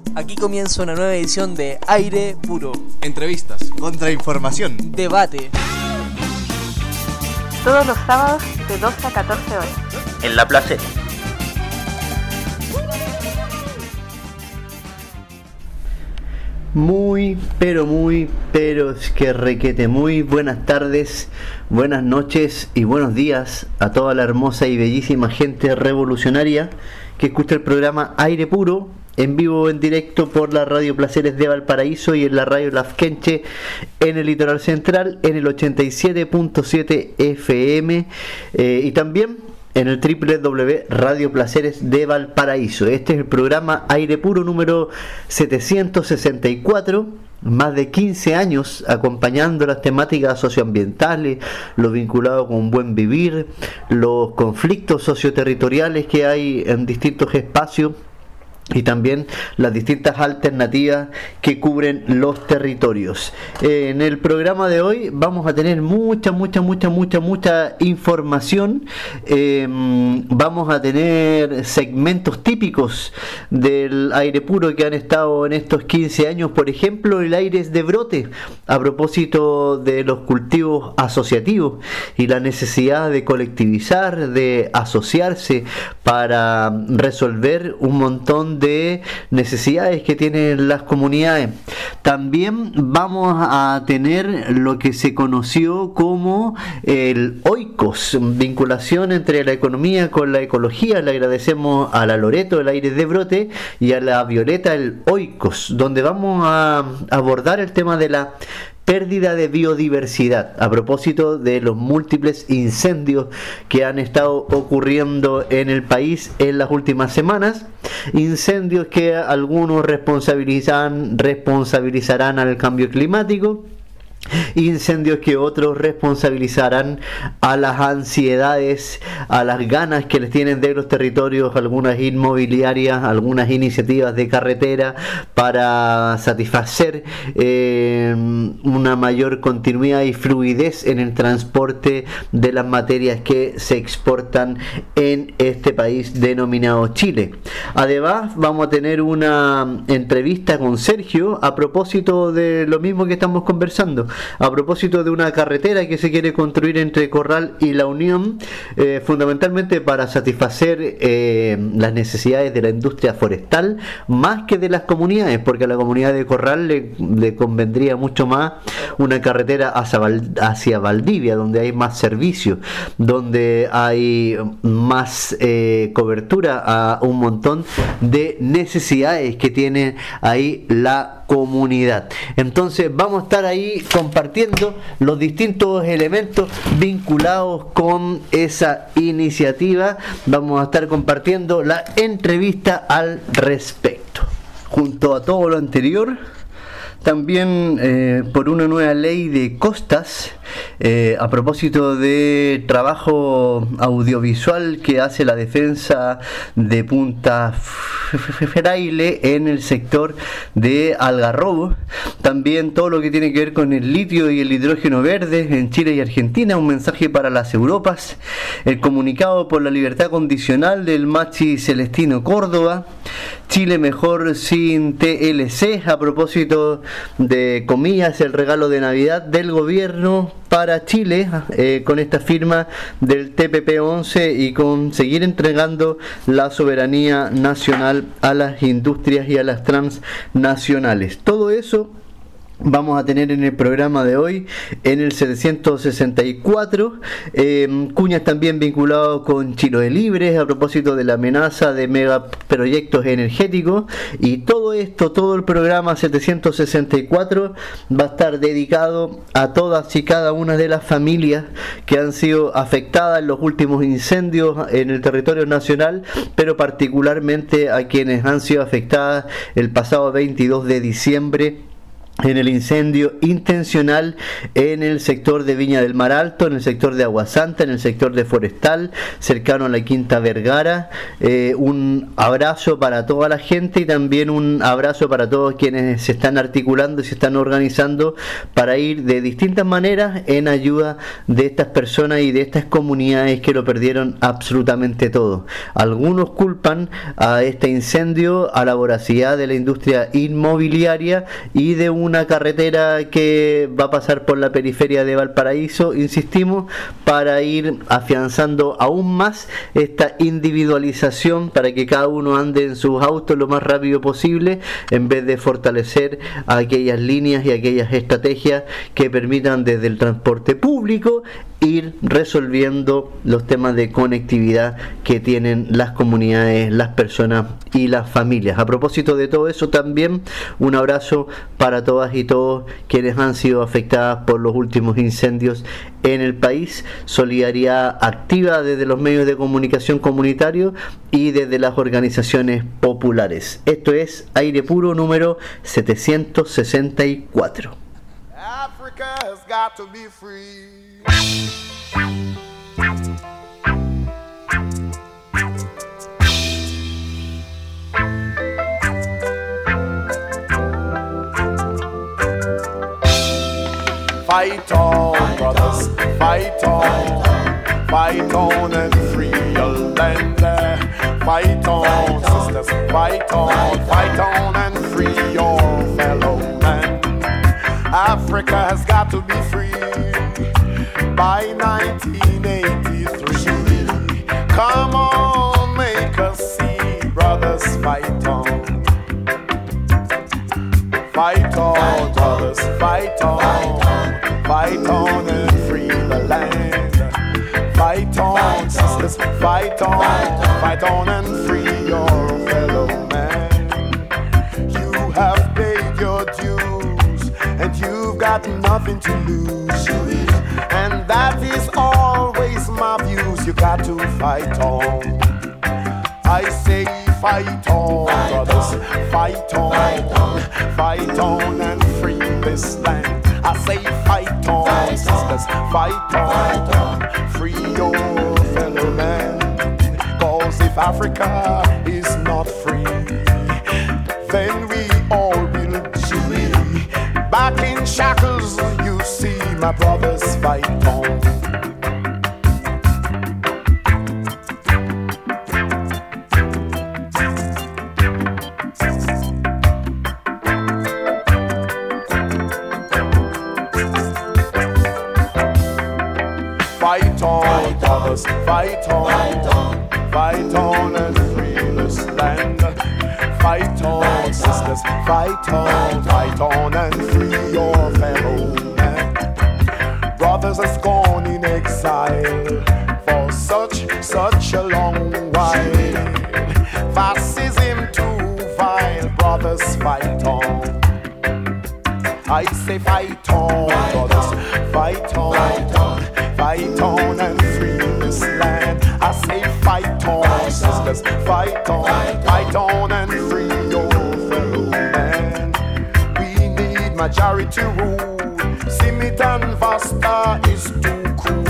Aquí comienza una nueva edición de Aire Puro. Entrevistas, contrainformación, debate. Todos los sábados de 12 a 14 horas. En La Placeta. Muy, pero es que requete, muy buenas tardes, buenas noches y buenos días a toda la hermosa y bellísima gente revolucionaria que escucha el programa Aire Puro, en vivo, en directo por la Radio Placeres de Valparaíso y en la Radio Lafkenche en el Litoral Central, en el 87.7 FM y también en el www.radio Placeres de Valparaíso. Este es el programa Aire Puro número 764, más de 15 años acompañando las temáticas socioambientales, lo vinculado con un buen vivir, los conflictos socioterritoriales que hay en distintos espacios y también las distintas alternativas que cubren los territorios. En el programa de hoy vamos a tener mucha información. Vamos a tener segmentos típicos del Aire Puro que han estado en estos 15 años. Por ejemplo, el Aires de Brote, a propósito de los cultivos asociativos y la necesidad de colectivizar, de asociarse para resolver un montón de necesidades que tienen las comunidades. También vamos a tener lo que se conoció como el Oikos, vinculación entre la economía con la ecología. Le agradecemos a la Loreto, el Aires de Brote, y a la Violeta, el Oikos, donde vamos a abordar el tema de la pérdida de biodiversidad a propósito de los múltiples incendios que han estado ocurriendo en el país en las últimas semanas, incendios que algunos responsabilizarán al cambio climático, incendios que otros responsabilizarán a las ansiedades, a las ganas que les tienen de los territorios algunas inmobiliarias, algunas iniciativas de carretera para satisfacer una mayor continuidad y fluidez en el transporte de las materias que se exportan en este país denominado Chile. Además, vamos a tener una entrevista con Sergio a propósito de lo mismo que estamos conversando, a propósito de una carretera que se quiere construir entre Corral y La Unión, fundamentalmente para satisfacer las necesidades de la industria forestal más que de las comunidades, porque a la comunidad de Corral le convendría mucho más una carretera hacia Valdivia, donde hay más servicios, donde hay más cobertura a un montón de necesidades que tiene ahí la comunidad. Entonces vamos a estar ahí compartiendo los distintos elementos vinculados con esa iniciativa. Vamos a estar compartiendo la entrevista al respecto. Junto a todo lo anterior, también por una nueva ley de costas, a propósito de trabajo audiovisual que hace la defensa de Punta Fraile en el sector de Algarrobo, también todo lo que tiene que ver con el litio y el hidrógeno verde en Chile y Argentina, un mensaje para las Europas, el comunicado por la libertad condicional del Machi Celestino Córdoba, Chile mejor sin TLC, a propósito de, comillas, el regalo de Navidad del gobierno para Chile, con esta firma del TPP-11 y con seguir entregando la soberanía nacional a las industrias y a las transnacionales. Todo eso vamos a tener en el programa de hoy, en el 764. Cuñas también vinculado con Chiloé Libre a propósito de la amenaza de megaproyectos energéticos, y todo esto, todo el programa 764 va a estar dedicado a todas y cada una de las familias que han sido afectadas en los últimos incendios en el territorio nacional, pero particularmente a quienes han sido afectadas el pasado 22 de diciembre en el incendio intencional en el sector de Viña del Mar Alto, en el sector de Aguasanta, en el sector de Forestal, cercano a la Quinta Vergara. Un abrazo para toda la gente y también un abrazo para todos quienes se están articulando y se están organizando para ir de distintas maneras en ayuda de estas personas y de estas comunidades que lo perdieron absolutamente todo. Algunos culpan a este incendio a la voracidad de la industria inmobiliaria y de una carretera que va a pasar por la periferia de Valparaíso, insistimos, para ir afianzando aún más esta individualización para que cada uno ande en sus autos lo más rápido posible, en vez de fortalecer aquellas líneas y aquellas estrategias que permitan desde el transporte público ir resolviendo los temas de conectividad que tienen las comunidades, las personas y las familias. A propósito de todo eso, también un abrazo para todas y todos quienes han sido afectadas por los últimos incendios en el país. Solidaridad activa desde los medios de comunicación comunitarios y desde las organizaciones populares. Esto es Aire Puro número 764. Africa has got to be free. Fight on, brothers, fight on and free your land. Fight on, sisters, fight on and free your fellow man. Africa has got to be free by 1983. Come on, make us see, brothers, fight on. Fight on, brothers, fight on and free the land. Fight on, sisters, fight on and free your fellow man. You have paid your dues and you've got nothing to lose, and that is always my views. You got to fight on. I say fight on, brothers, fight on and free this land. I say fight on, sisters, fight on, free your fellow man. Cause if Africa is not free, then we all will be back in shackles. You see, my brothers, fight on. Fight on and free this land. Fight on, sisters, fight on and free your fellow man. Brothers has gone in exile for such a long while. Fascism too vile, brothers, fight on. I say fight on, brothers, fight on and free this land. I say fight on, sisters, fight on and free your fellow man. We need majority rule. Simit and Vasta is too cool.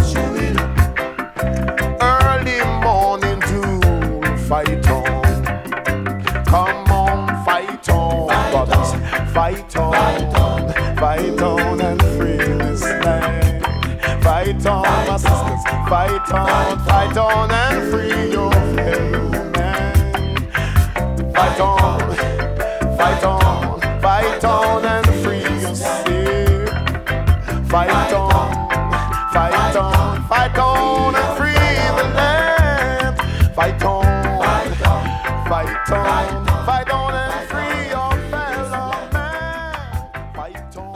Early morning to fight on. Come on, fight on, brothers, fight on and free this land. Fight on, my sisters, fight on and free your fellow man. Fight on and free yourself. Fight on and free the land. Fight on and free your fellow man. Fight on.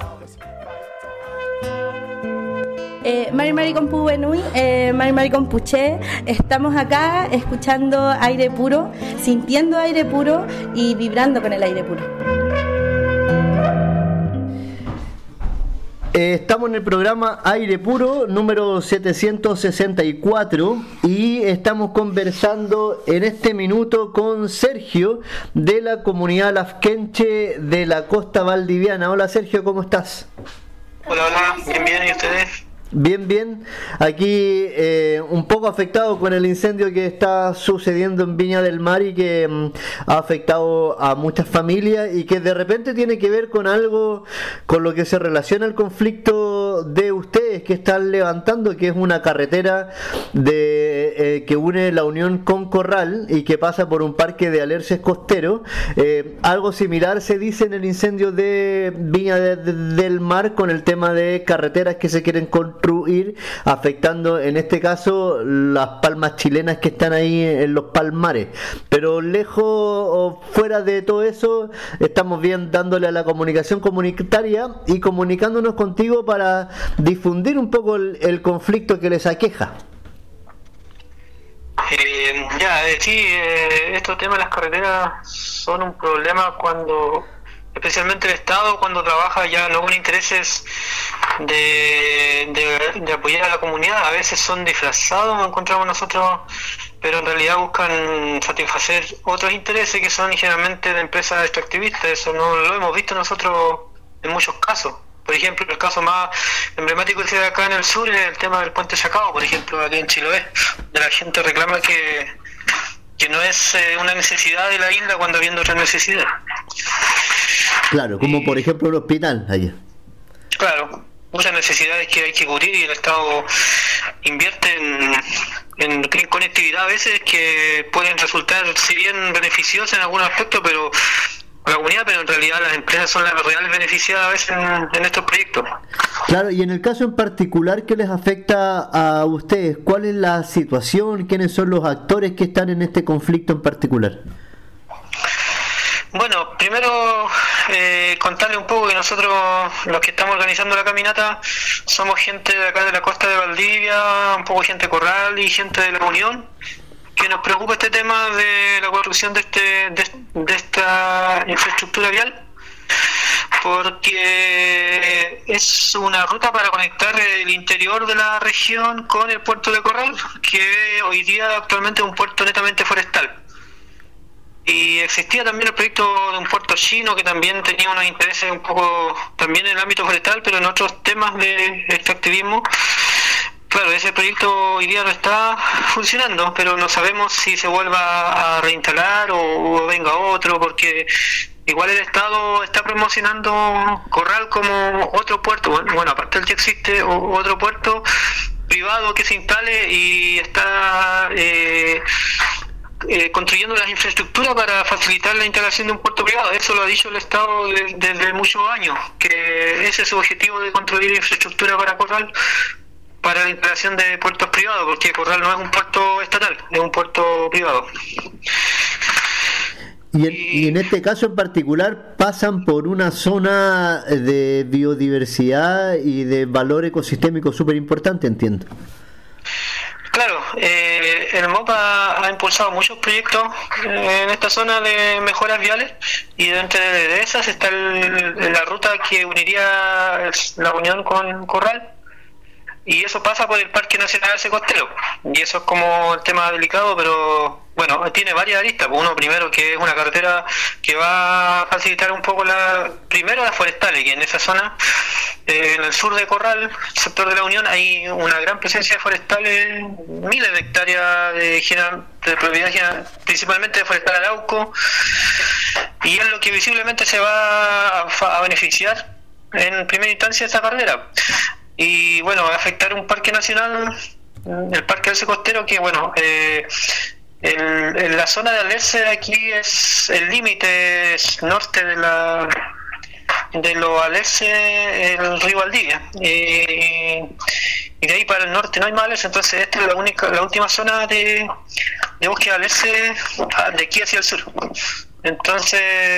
Mari Compu Benui, Mari Compuche, estamos acá escuchando aire puro, sintiendo aire puro y vibrando con el aire puro. Estamos en el programa Aire Puro número 764 y estamos conversando en este minuto con Sergio de la comunidad lafkenche de la costa valdiviana. Hola Sergio, ¿cómo estás? Hola, bien, ¿y ustedes? Bien, aquí un poco afectado con el incendio que está sucediendo en Viña del Mar y que ha afectado a muchas familias y que de repente tiene que ver con algo con lo que se relaciona el conflicto de ustedes que están levantando, que es una carretera que une la Unión con Corral y que pasa por un parque de alerces costeros. Algo similar se dice en el incendio de Viña del Mar con el tema de carreteras que se quieren construir, afectando en este caso las palmas chilenas que están ahí en los palmares. Pero lejos o fuera de todo eso, estamos bien dándole a la comunicación comunitaria y comunicándonos contigo para difundir un poco el conflicto que les aqueja. Estos temas de las carreteras son un problema cuando, especialmente el Estado, cuando trabaja ya no con intereses de apoyar a la comunidad. A veces son disfrazados, encontramos nosotros, pero en realidad buscan satisfacer otros intereses que son generalmente de empresas extractivistas. Eso no lo hemos visto nosotros en muchos casos. Por ejemplo, el caso más emblemático que se da acá en el sur es el tema del puente Chacao, por ejemplo, aquí en Chiloé, de la gente reclama que no es una necesidad de la isla cuando habiendo otra necesidad. Claro, como por ejemplo el hospital allá. Claro, muchas necesidades que hay que cubrir y el Estado invierte en conectividad a veces que pueden resultar, si bien beneficiosas en algunos aspectos, pero para la comunidad, pero en realidad las empresas son las reales beneficiadas a veces en estos proyectos. Claro, y en el caso en particular que les afecta a ustedes, ¿cuál es la situación? ¿Quiénes son los actores que están en este conflicto en particular? Bueno, primero contarle un poco que nosotros, los que estamos organizando la caminata, somos gente de acá de la costa de Valdivia, un poco gente de Corral y gente de la Unión, que nos preocupa este tema de la construcción de esta infraestructura vial, porque es una ruta para conectar el interior de la región con el puerto de Corral, que hoy día actualmente es un puerto netamente forestal. Y existía también el proyecto de un puerto chino que también tenía unos intereses un poco también en el ámbito forestal, pero en otros temas de extractivismo. Claro, ese proyecto hoy día no está funcionando, pero no sabemos si se vuelva a reinstalar o venga otro, porque igual el Estado está promocionando Corral como otro puerto, bueno, aparte del que existe, otro puerto privado que se instale y está construyendo las infraestructuras para facilitar la instalación de un puerto privado. Eso lo ha dicho el Estado desde muchos años, que ese es su objetivo, de construir infraestructura para Corral, para la instalación de puertos privados, porque Corral no es un puerto estatal, es un puerto privado. Y en este caso en particular pasan por una zona de biodiversidad y de valor ecosistémico súper importante, entiendo. Claro, el MOPA ha impulsado muchos proyectos en esta zona de mejoras viales, y dentro de esas está la ruta que uniría la Unión con Corral, y eso pasa por el Parque Nacional Alce Costero, y eso es como el tema delicado, pero bueno, tiene varias aristas. Uno, primero, que es una carretera que va a facilitar un poco primero las forestales, que en esa zona, en el sur de Corral, sector de la Unión, hay una gran presencia de forestales, miles de hectáreas de propiedad, principalmente de forestal Arauco, y es lo que visiblemente se va a beneficiar en primera instancia esta carretera. Y bueno, va a afectar un parque nacional, el Parque Alce Costero, que bueno, en la zona de Alerce aquí es el límite norte de los Alerce, el río Valdivia, y de ahí para el norte no hay más Alerce. Entonces esta es la última zona de bosque de Alerce de aquí hacia el sur. Entonces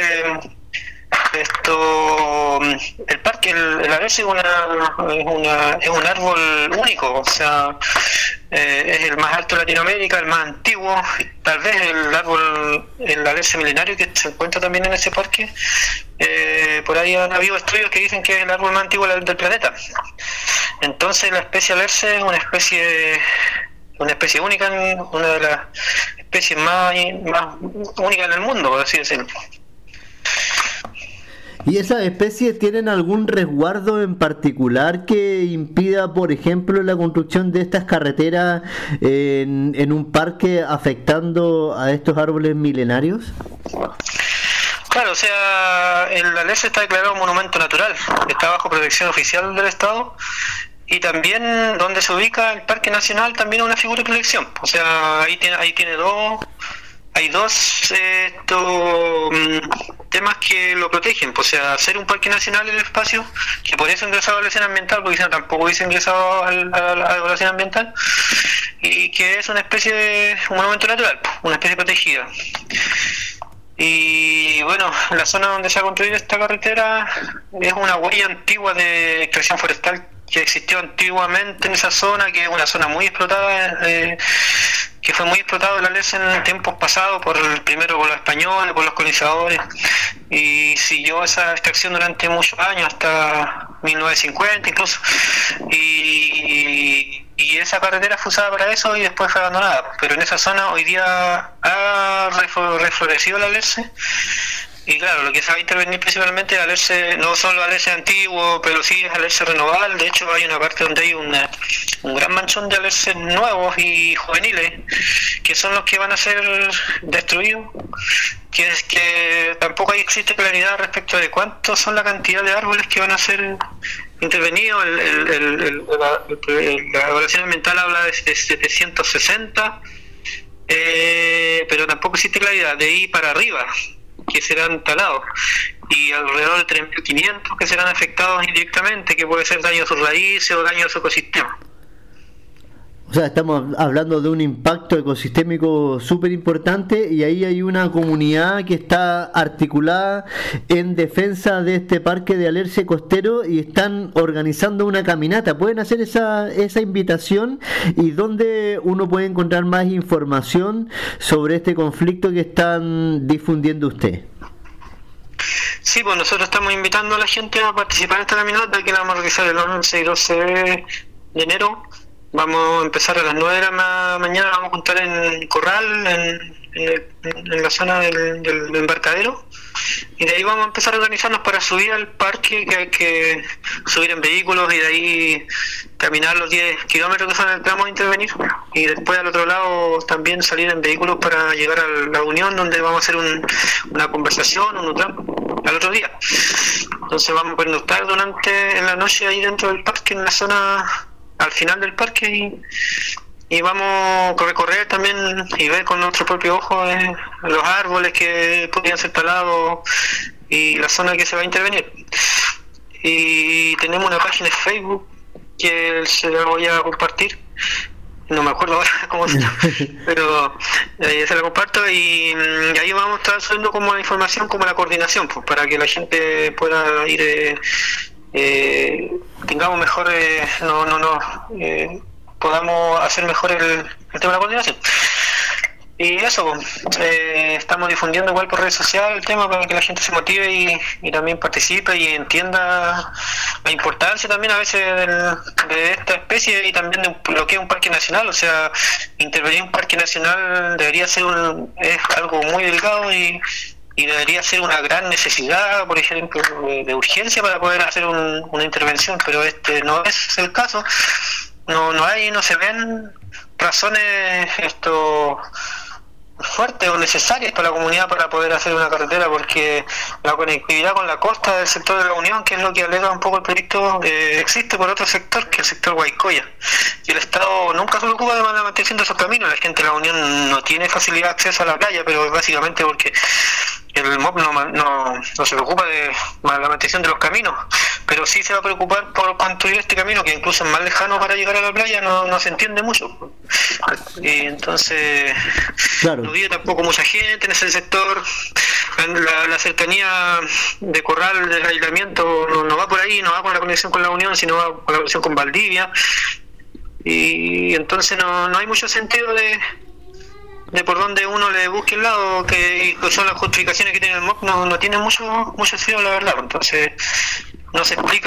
el parque, el Alerce es un árbol único, o sea, es el más alto de Latinoamérica, el más antiguo, tal vez el árbol, el alerce milenario que se encuentra también en ese parque. Por ahí han habido estudios que dicen que es el árbol más antiguo del planeta. Entonces la especie alerce es una especie única, una de las especies más únicas en el mundo, por así decirlo. ¿Y esas especies tienen algún resguardo en particular que impida, por ejemplo, la construcción de estas carreteras en un parque afectando a estos árboles milenarios? Claro, o sea, el alerce está declarado monumento natural, está bajo protección oficial del Estado, y también donde se ubica el Parque Nacional también es una figura de protección. O sea, ahí tiene dos temas que lo protegen. O sea, hacer un parque nacional en el espacio, que por eso ingresado a la evaluación ambiental, porque tampoco dice ingresado a la evaluación ambiental, y que es una especie de un monumento natural, una especie protegida. Y bueno, la zona donde se ha construido esta carretera es una huella antigua de extracción forestal que existió antiguamente en esa zona, que es una zona muy explotada, que fue muy explotado el alerce en tiempos pasados, primero por los españoles, por los colonizadores, y siguió esa extracción durante muchos años, hasta 1950 incluso, y esa carretera fue usada para eso y después fue abandonada. Pero en esa zona hoy día ha reflorecido el alerce. Y claro, lo que se va a intervenir principalmente es alerce, no son los alerces antiguos, pero sí es alerce renoval. De hecho, hay una parte donde hay un gran manchón de alerces nuevos y juveniles, que son los que van a ser destruidos. Que es que tampoco existe claridad respecto de cuántos son la cantidad de árboles que van a ser intervenidos. La evaluación ambiental habla de 760, pero tampoco existe claridad de ahí para arriba que serán talados, y alrededor de 3.500 que serán afectados indirectamente, que puede ser daño a sus raíces o daño a su ecosistema. O sea, estamos hablando de un impacto ecosistémico súper importante, y ahí hay una comunidad que está articulada en defensa de este parque de alerce costero y están organizando una caminata. ¿Pueden hacer esa invitación? ¿Y dónde uno puede encontrar más información sobre este conflicto que están difundiendo usted? Sí, pues nosotros estamos invitando a la gente a participar en esta caminata, que la vamos a realizar el 11 y 12 de enero. Vamos a empezar a las 9 de la mañana, vamos a juntar en Corral, en la zona del embarcadero, y de ahí vamos a empezar a organizarnos para subir al parque, que hay que subir en vehículos y de ahí caminar los 10 kilómetros que son el que vamos a intervenir, y después al otro lado también salir en vehículos para llegar a la unión donde vamos a hacer una conversación, un al otro día. Entonces vamos a pernoctar en la noche ahí dentro del parque, en la zona al final del parque, y vamos a recorrer también y ver con nuestro propio ojo los árboles que podrían ser talados y la zona que se va a intervenir. Y tenemos una página de Facebook que se la voy a compartir, no me acuerdo ahora cómo se llama, pero se la comparto, y ahí vamos a estar subiendo como la información, como la coordinación, pues, para que la gente pueda ir tengamos mejor podamos hacer mejor el tema de la coordinación. Y eso, estamos difundiendo igual por redes sociales el tema para que la gente se motive y también participe y entienda la importancia también a veces de esta especie, y también de lo que es un parque nacional. O sea, intervenir en un parque nacional debería ser es algo muy delicado, y debería ser una gran necesidad, por ejemplo, de urgencia para poder hacer una intervención, pero no es el caso. No se ven razones fuertes o necesarias para la comunidad para poder hacer una carretera, porque la conectividad con la costa del sector de la Unión, que es lo que alega un poco el proyecto, existe por otro sector, que es el sector Guaycoya, y el Estado nunca se preocupa de la mantención de esos caminos. La gente de la Unión no tiene facilidad de acceso a la playa, pero básicamente porque el MOP no se preocupa de la mantención de los caminos, pero sí se va a preocupar por construir este camino, que incluso es más lejano para llegar a la playa, no se entiende mucho. Y entonces claro, no vive tampoco mucha gente en ese sector. La cercanía de Corral, del aislamiento, no va por ahí, no va con la conexión con la Unión, sino va con la conexión con Valdivia. y entonces no hay mucho sentido de por donde uno le busque el lado, que son las justificaciones que tiene el MOP, no tiene mucho sentido, la verdad. Entonces no se explica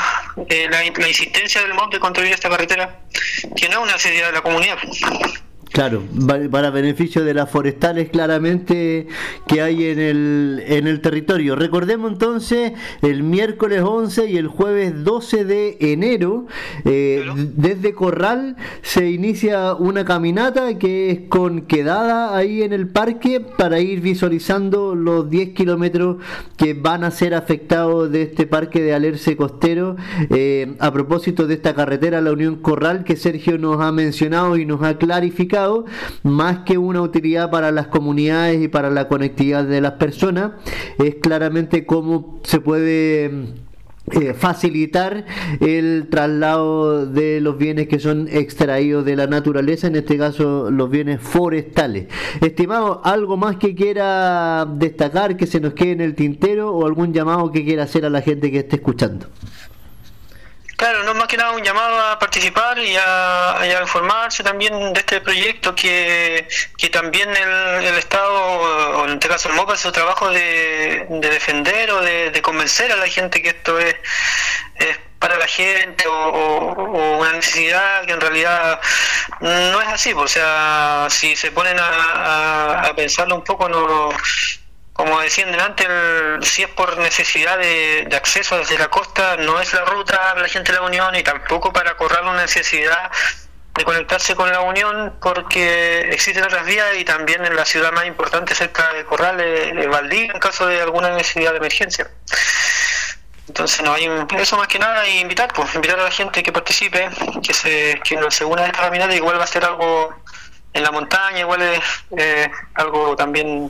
la insistencia del MOP de construir esta carretera, que no es una necesidad de la comunidad. Claro, para beneficio de las forestales claramente que hay en el territorio. Recordemos entonces el miércoles 11 y el jueves 12 de enero, desde Corral se inicia una caminata que es con quedada ahí en el parque para ir visualizando los 10 kilómetros que van a ser afectados de este parque de Alerce Costero, a propósito de esta carretera La Unión Corral que Sergio nos ha mencionado y nos ha clarificado. Más que una utilidad para las comunidades y para la conectividad de las personas, es claramente cómo se puede facilitar el traslado de los bienes que son extraídos de la naturaleza, en este caso los bienes forestales. Estimado, ¿algo más que quiera destacar, que se nos quede en el tintero, o algún llamado que quiera hacer a la gente que esté escuchando? Claro, no más que nada un llamado a participar y a informarse también de este proyecto, que también el Estado, o en este caso el MOPA, hace su trabajo de defender o de convencer a la gente que esto es para la gente o una necesidad que en realidad no es así. O sea, si se ponen a pensarlo un poco, no... Como decían delante, si es por necesidad de acceso desde la costa, no es la ruta para la gente de la Unión, y tampoco para Corral una necesidad de conectarse con la Unión, porque existen otras vías, y también en la ciudad más importante cerca de Corral, Valdivia, en caso de alguna necesidad de emergencia. Entonces eso más que nada, y invitar a la gente que participe, que se una a esta caminata. Igual va a ser algo en la montaña, igual es algo también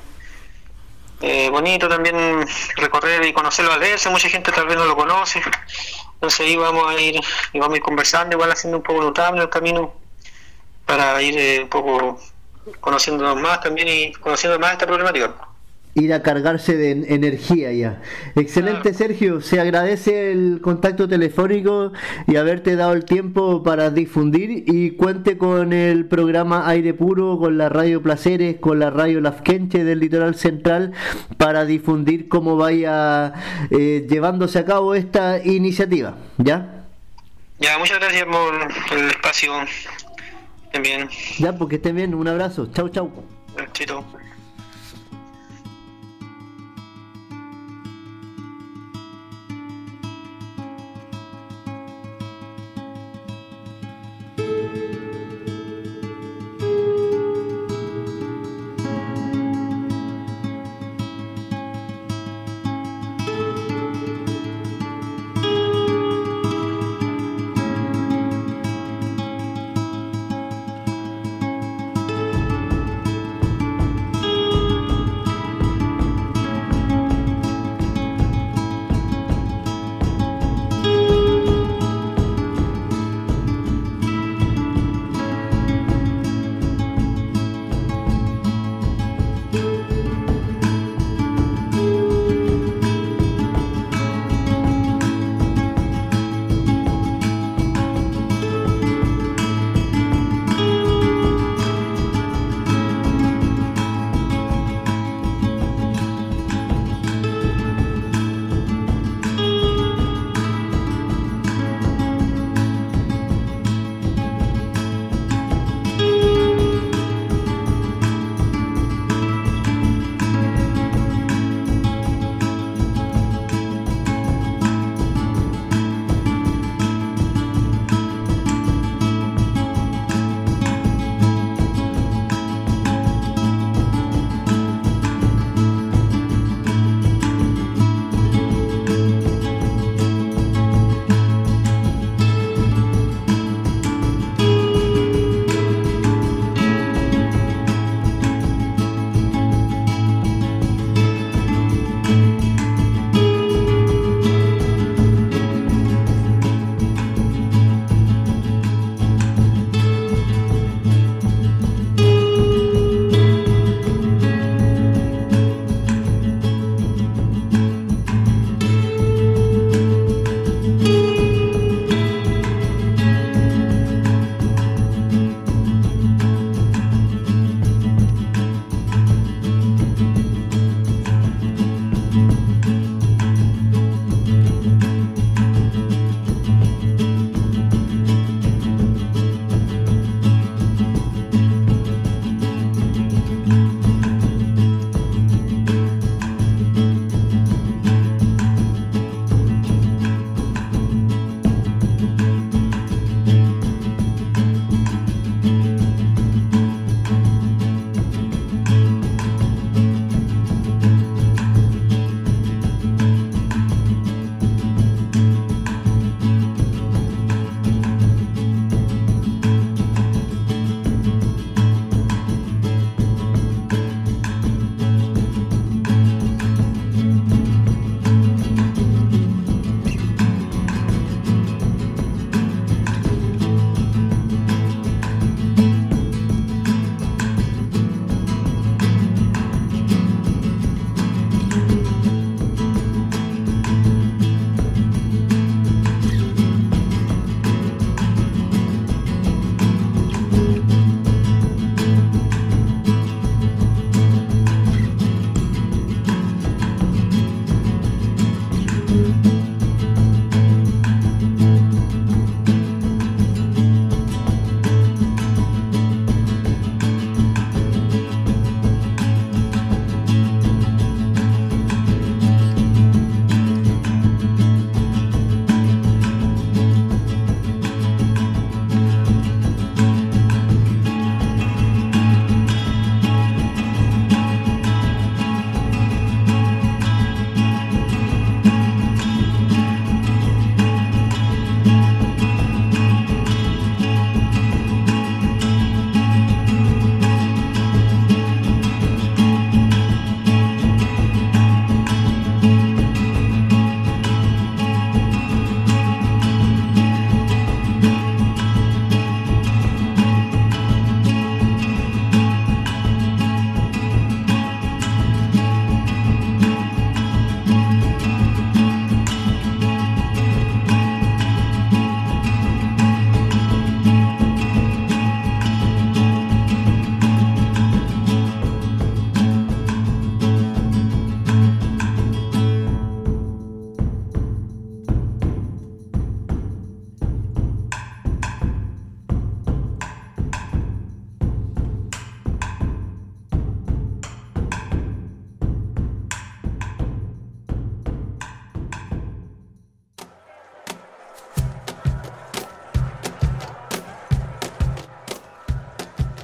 bonito también recorrer y conocerlo a leerse. Mucha gente tal vez no lo conoce, entonces ahí vamos a ir conversando, igual haciendo un poco notable el camino, para ir un poco conociéndonos más también y conociendo más esta problemática. Ir a cargarse de energía ya. Excelente, Sergio, se agradece el contacto telefónico y haberte dado el tiempo para difundir, y cuente con el programa Aire Puro, con la Radio Placeres, con la Radio Lafkenche del Litoral Central, para difundir cómo vaya llevándose a cabo esta iniciativa. ¿Ya? Ya, muchas gracias por el espacio. Estén bien. Ya, porque estén bien, un abrazo. Chau, chau. Chito.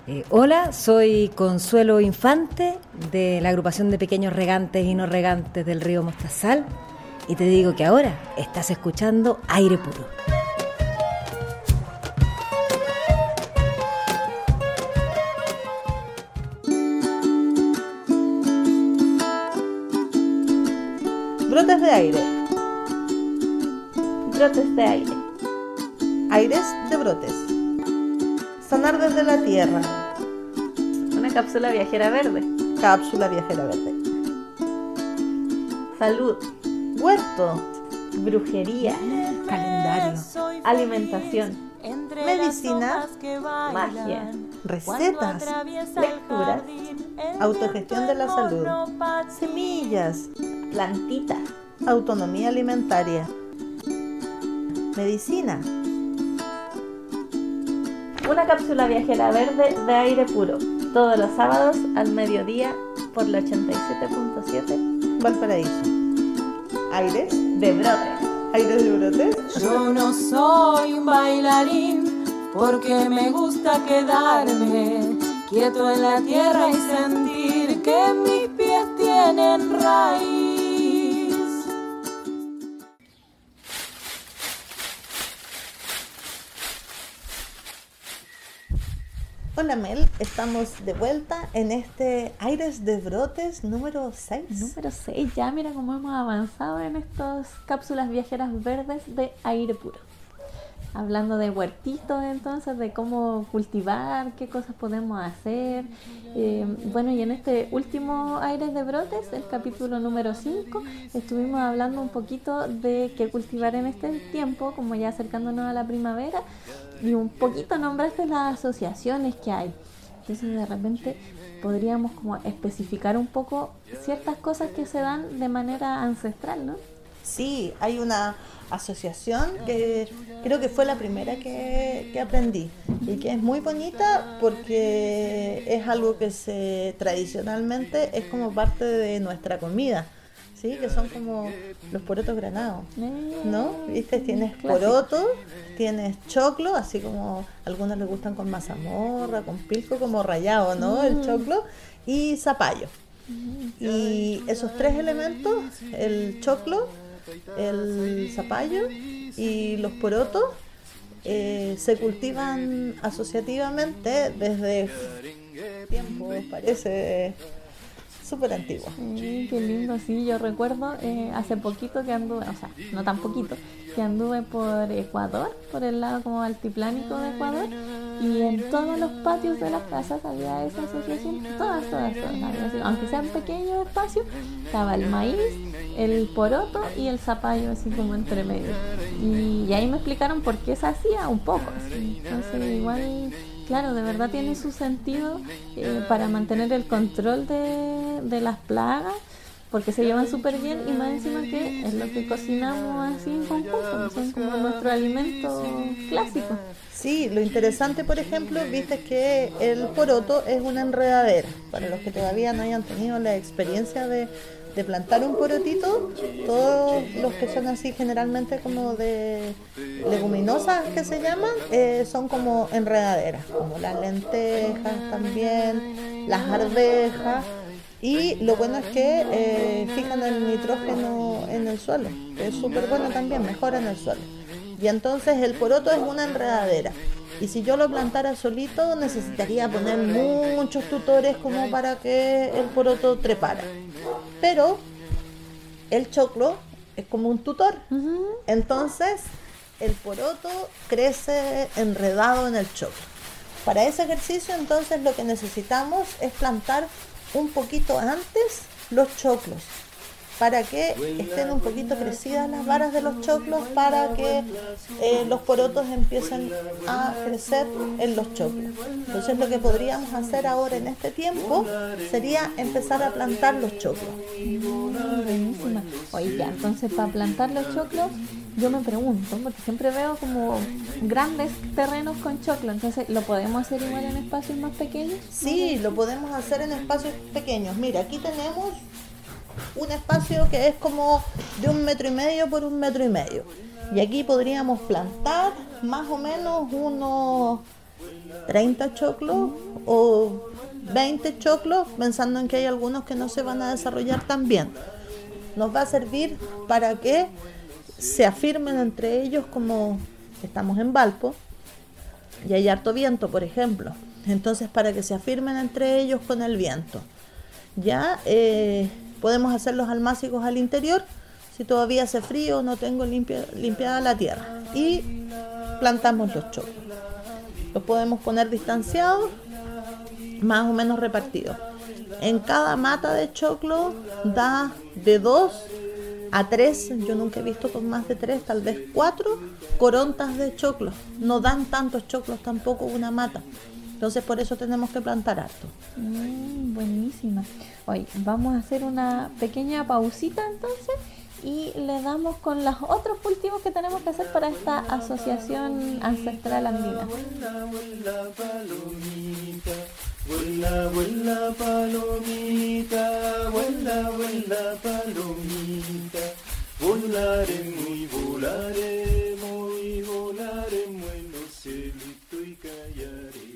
Hola, soy Consuelo Infante de la agrupación de pequeños regantes y no regantes del río Mostazal y te digo que ahora estás escuchando Aire Puro. Brotes de aire. Brotes de aire. Aires de brotes. Sanar desde la tierra. Una cápsula viajera verde. Cápsula viajera verde. Salud. Huerto. Brujería. Calendario. Alimentación. Medicina. Magia. Recetas. Lecturas. Autogestión de la salud. Semillas. Plantitas. Autonomía alimentaria. Medicina. Una cápsula viajera verde de aire puro. Todos los sábados al mediodía por la 87.7 Valparaíso. Aires de brotes. Aires de brotes. Yo no soy un bailarín porque me gusta quedarme quieto en la tierra y sentir que mis pies tienen raíz. Hola Mel, estamos de vuelta en este Aires de Brotes número 6. Número 6, ya mira cómo hemos avanzado en estas cápsulas viajeras verdes de aire puro. Hablando de huertitos entonces, de cómo cultivar, qué cosas podemos hacer. Bueno, y en este último Aires de Brotes, el capítulo número 5, estuvimos hablando un poquito de qué cultivar en este tiempo, como ya acercándonos a la primavera, y un poquito nombraste las asociaciones que hay. Entonces de repente podríamos como especificar un poco ciertas cosas que se dan de manera ancestral, ¿no? Sí, hay una asociación que creo que fue la primera que aprendí y que es muy bonita porque es algo que tradicionalmente es como parte de nuestra comida, ¿sí? Que son como los porotos granados, ¿no? ¿Viste? Tienes poroto, tienes choclo, así como a algunos les gustan con mazamorra, con pilco, como rallado, ¿no? El choclo y zapallo. Y esos tres elementos, el choclo, el zapallo y los porotos, se cultivan asociativamente desde tiempo, parece súper antiguo. Qué lindo, sí, yo recuerdo hace poquito que anduve, o sea, no tan poquito, que anduve por Ecuador, por el lado como altiplánico de Ecuador, y en todos los patios de las casas había esa asociación, todas, aunque sean pequeños espacios, estaba el maíz, el poroto y el zapallo así como entre medio. Y ahí me explicaron por qué se hacía un poco, así. Entonces igual, claro, de verdad tiene su sentido para mantener el control de las plagas, porque se llevan súper bien y más encima que es lo que cocinamos así en conjunto, son como nuestro alimento clásico. Sí, lo interesante, por ejemplo, viste que el poroto es una enredadera. Para los que todavía no hayan tenido la experiencia de plantar un porotito, todos los que son así generalmente como de leguminosas que se llaman, son como enredaderas, como las lentejas también, las arvejas. Y lo bueno es que fijan el nitrógeno en el suelo, que es súper bueno también, mejora en el suelo. Y entonces el poroto es una enredadera. Y si yo lo plantara solito, necesitaría poner muchos tutores como para que el poroto trepara. Pero el choclo es como un tutor. Entonces el poroto crece enredado en el choclo. Para ese ejercicio, entonces, lo que necesitamos es plantar un poquito antes los choclos, para que estén un poquito crecidas las varas de los choclos, para que los porotos empiecen a crecer en los choclos. Entonces lo que podríamos hacer ahora en este tiempo sería empezar a plantar los choclos. Buenísima. Oye, ya, entonces para plantar los choclos, yo me pregunto, porque siempre veo como grandes terrenos con choclo, entonces ¿lo podemos hacer igual en espacios más pequeños? Sí, lo podemos hacer en espacios pequeños. Mira, aquí tenemos un espacio que es como de 1,5 metros por 1,5 metros. Y aquí podríamos plantar más o menos unos 30 choclos o 20 choclos, pensando en que hay algunos que no se van a desarrollar tan bien. Nos va a servir para que se afirmen entre ellos, como estamos en Valpo y hay harto viento, por ejemplo. Entonces, para que se afirmen entre ellos con el viento. Ya podemos hacer los almácigos al interior, si todavía hace frío, no tengo limpiada la tierra. Y plantamos los choclos. Los podemos poner distanciados, más o menos repartidos. En cada mata de choclo da de 2 a 3, yo nunca he visto con más de 3, tal vez 4 corontas de choclos. No dan tantos choclos tampoco una mata. Entonces por eso tenemos que plantar harto. Buenísima. Hoy vamos a hacer una pequeña pausita entonces y le damos con los otros cultivos que tenemos que hacer para esta asociación ancestral andina. Vuela, vuela palomita, vuela, vuela palomita, volaremos y volaremos y volaremos en los celitos y callaremos.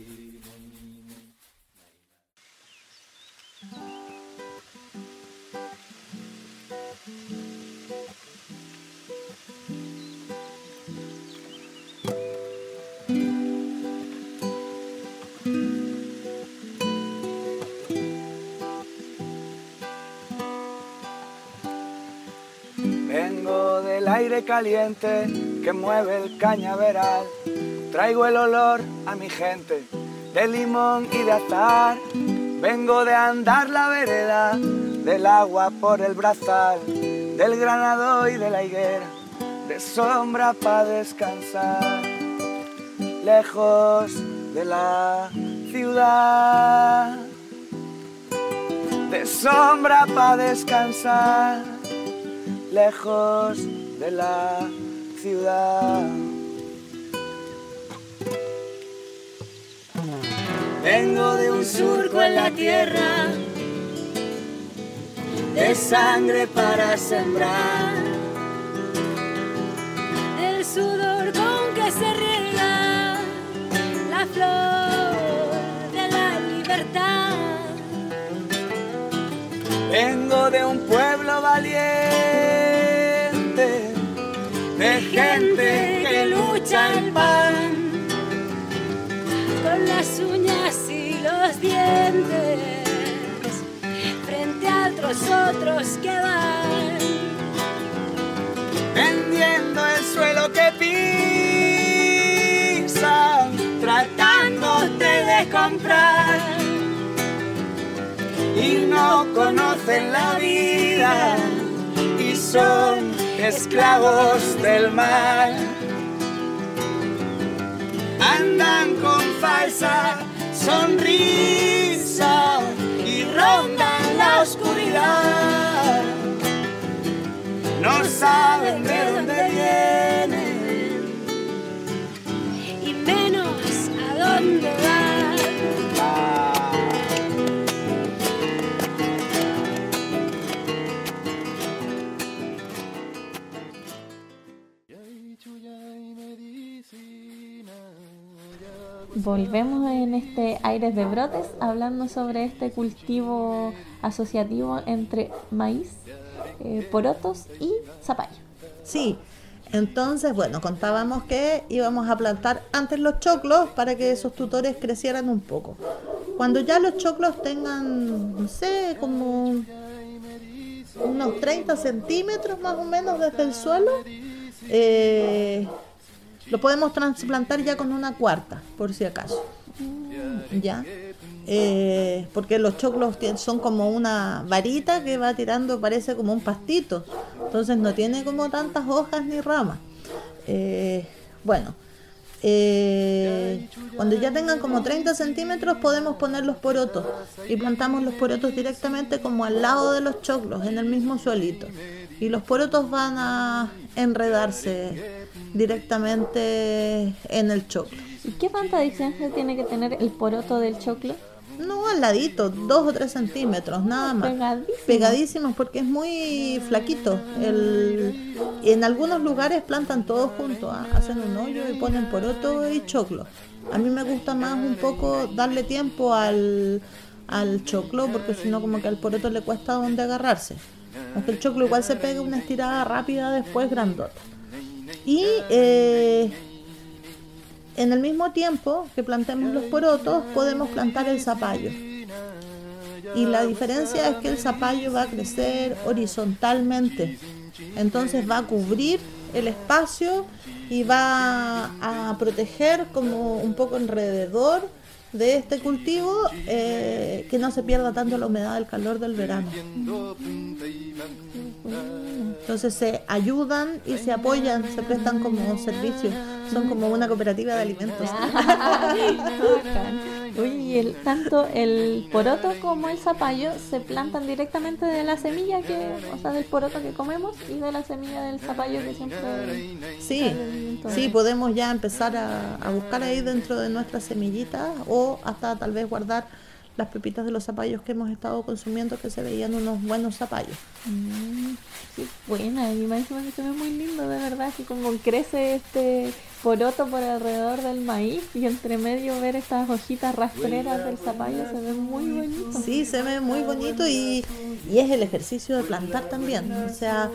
Vengo del aire caliente que mueve el cañaveral. Traigo el olor a mi gente de limón y de azahar. Vengo de andar la vereda, del agua por el brazal, del granado y de la higuera, de sombra pa' descansar. Lejos de la ciudad, de sombra pa' descansar. Lejos de la ciudad. Vengo de un surco en la tierra, de sangre para sembrar, del sudor con que se riega la flor de la libertad. Vengo de un pueblo valiente, de gente que lucha el pan, con las uñas y los dientes, frente a otros que van vendiendo el suelo que pisan, tratándote de comprar, y no conocen la vida y son esclavos del mal. Andan con falsa sonrisa y rondan la oscuridad. No saben de dónde vienen y menos a dónde van. Volvemos en este Aires de Brotes hablando sobre este cultivo asociativo entre maíz, porotos y zapallo. Sí, entonces, bueno, contábamos que íbamos a plantar antes los choclos para que esos tutores crecieran un poco. Cuando ya los choclos tengan, no sé, como unos 30 centímetros más o menos desde el suelo, lo podemos trasplantar ya con una cuarta, por si acaso. Ya. Porque los choclos son como una varita que va tirando, parece como un pastito. Entonces no tiene como tantas hojas ni ramas. Cuando ya tengan como 30 centímetros podemos poner los porotos. Y plantamos los porotos directamente como al lado de los choclos, en el mismo suelito. Y los porotos van a enredarse directamente en el choclo. ¿Y qué tanta distancia tiene que tener el poroto del choclo? No al ladito, 2 o 3 centímetros, nada más. Pegadísimos porque es muy flaquito. En algunos lugares plantan todos juntos, hacen un hoyo y ponen poroto y choclo. A mí me gusta más un poco darle tiempo al choclo, porque si no como que al poroto le cuesta donde agarrarse. Aunque el choclo igual se pega una estirada rápida después grandota. Y en el mismo tiempo que plantemos los porotos, podemos plantar el zapallo. Y la diferencia es que el zapallo va a crecer horizontalmente. Entonces va a cubrir el espacio y va a proteger como un poco alrededor de este cultivo, que no se pierda tanto la humedad del calor del verano. Entonces se ayudan y se apoyan, se prestan como servicio, son como una cooperativa de alimentos. Oye, tanto el poroto como el zapallo se plantan directamente de la semilla del poroto que comemos y de la semilla del zapallo que siempre... Sí, podemos ya empezar a buscar ahí dentro de nuestras semillitas, o hasta tal vez guardar las pepitas de los zapallos que hemos estado consumiendo, que se veían unos buenos zapallos. Sí, buena, y me parece que se ve muy lindo, de verdad, así como crece este poroto por alrededor del maíz y entre medio ver estas hojitas rastreras del zapallo, se ve muy bonito. Sí, se ve muy bonito y es el ejercicio de plantar también. O sea,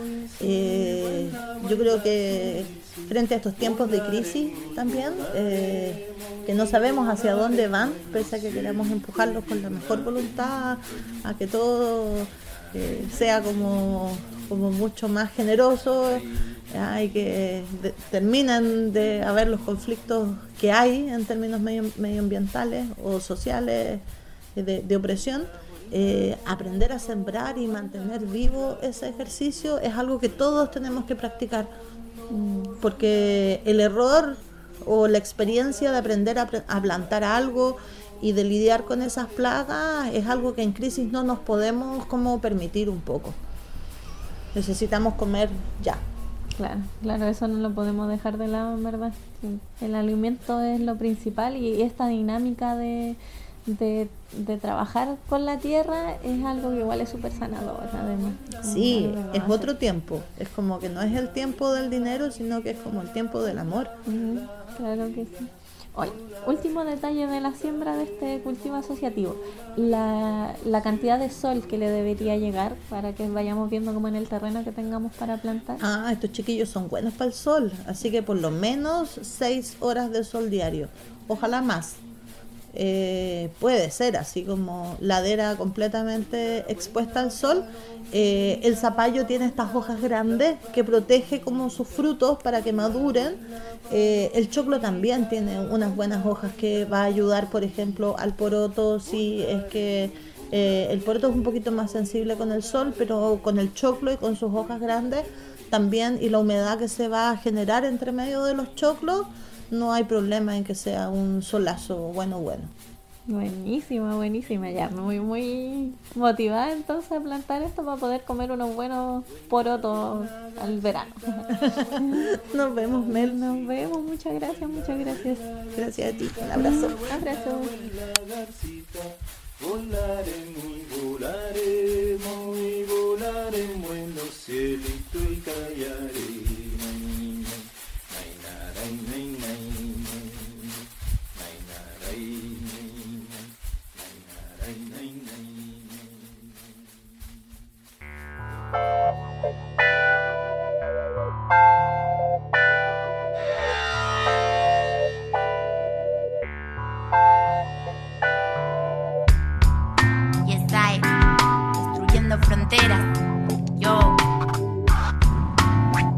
yo creo que frente a estos tiempos de crisis también, que no sabemos hacia dónde van, pese a que queremos empujarlos con la mejor voluntad, a que todo sea como mucho más generoso, y que terminen de haber los conflictos que hay en términos medioambientales o sociales de opresión. Aprender a sembrar y mantener vivo ese ejercicio es algo que todos tenemos que practicar, porque el error o la experiencia de aprender a plantar algo y de lidiar con esas plagas es algo que en crisis no nos podemos como permitir un poco. Necesitamos comer ya. Claro, eso no lo podemos dejar de lado, en verdad. Sí. El alimento es lo principal y esta dinámica de trabajar con la tierra es algo que igual es súper sanador, además. Sí, es otro tiempo. Es como que no es el tiempo del dinero, sino que es como el tiempo del amor. Claro que sí. Oye, último detalle de la siembra de este cultivo asociativo, la cantidad de sol que le debería llegar para que vayamos viendo como en el terreno que tengamos para plantar. Estos chiquillos son buenos para el sol, así que por lo menos 6 horas de sol diario, ojalá más. Puede ser así como ladera completamente expuesta al sol. El zapallo tiene estas hojas grandes que protege como sus frutos para que maduren. El choclo también tiene unas buenas hojas que va a ayudar, por ejemplo, al poroto, si es que el poroto es un poquito más sensible con el sol, pero con el choclo y con sus hojas grandes también, y la humedad que se va a generar entre medio de los choclos, no hay problema en que sea un solazo bueno. Buenísima, ya muy motivada entonces a plantar esto para poder comer unos buenos porotos al verano. Nos vemos, Mel. Nos vemos, muchas gracias. Gracias a ti, un abrazo. Volaremos en los cielitos y callaremos. Yes, I, destruyendo fronteras. Yo.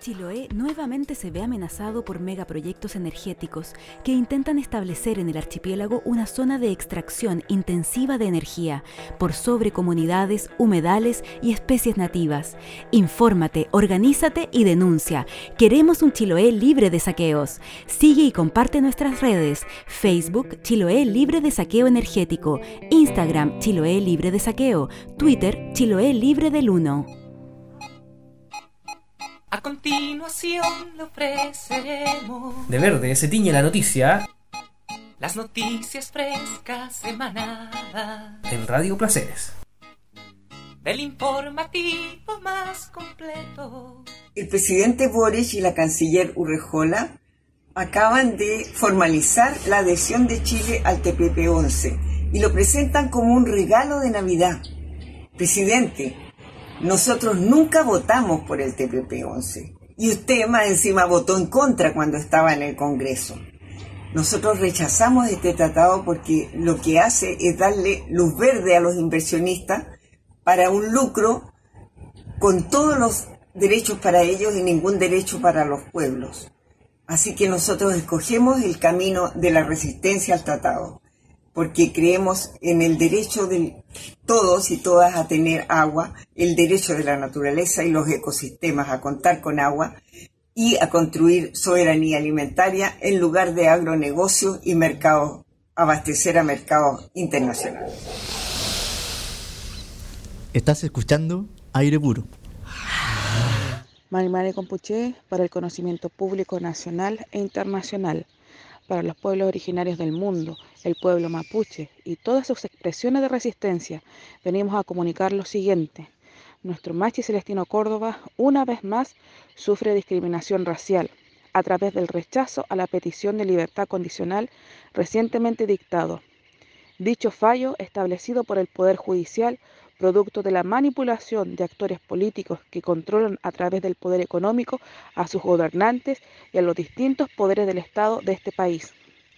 Chiloé nuevamente se ve amenazado por megaproyectos energéticos que intentan establecer en el archipiélago una zona de extracción intensiva de energía por sobre comunidades, humedales y especies nativas. Infórmate, organízate y denuncia. Queremos un Chiloé libre de saqueos. Sigue y comparte nuestras redes: Facebook Chiloé Libre de Saqueo Energético, Instagram Chiloé Libre de Saqueo, Twitter Chiloé Libre del Uno. A continuación le ofreceremos de verde se tiñe la noticia. Las noticias frescas semanadas en Radio Placeres. Del informativo más completo. El presidente Boric y la canciller Urrejola acaban de formalizar la adhesión de Chile al TPP-11 y lo presentan como un regalo de Navidad. Presidente, nosotros nunca votamos por el TPP-11 y usted más encima votó en contra cuando estaba en el Congreso. Nosotros rechazamos este tratado porque lo que hace es darle luz verde a los inversionistas para un lucro con todos los derechos para ellos y ningún derecho para los pueblos. Así que nosotros escogemos el camino de la resistencia al tratado, porque creemos en el derecho de todos y todas a tener agua, el derecho de la naturaleza y los ecosistemas a contar con agua y a construir soberanía alimentaria en lugar de agronegocio y mercados, abastecer a mercados internacionales. Estás escuchando Aire Puro. Marimare Compuché para el conocimiento público nacional e internacional, para los pueblos originarios del mundo, el pueblo mapuche y todas sus expresiones de resistencia, venimos a comunicar lo siguiente. Nuestro Machi Celestino Córdoba, una vez más, sufre discriminación racial a través del rechazo a la petición de libertad condicional recientemente dictado. Dicho fallo, establecido por el Poder Judicial, producto de la manipulación de actores políticos que controlan a través del poder económico a sus gobernantes y a los distintos poderes del Estado de este país.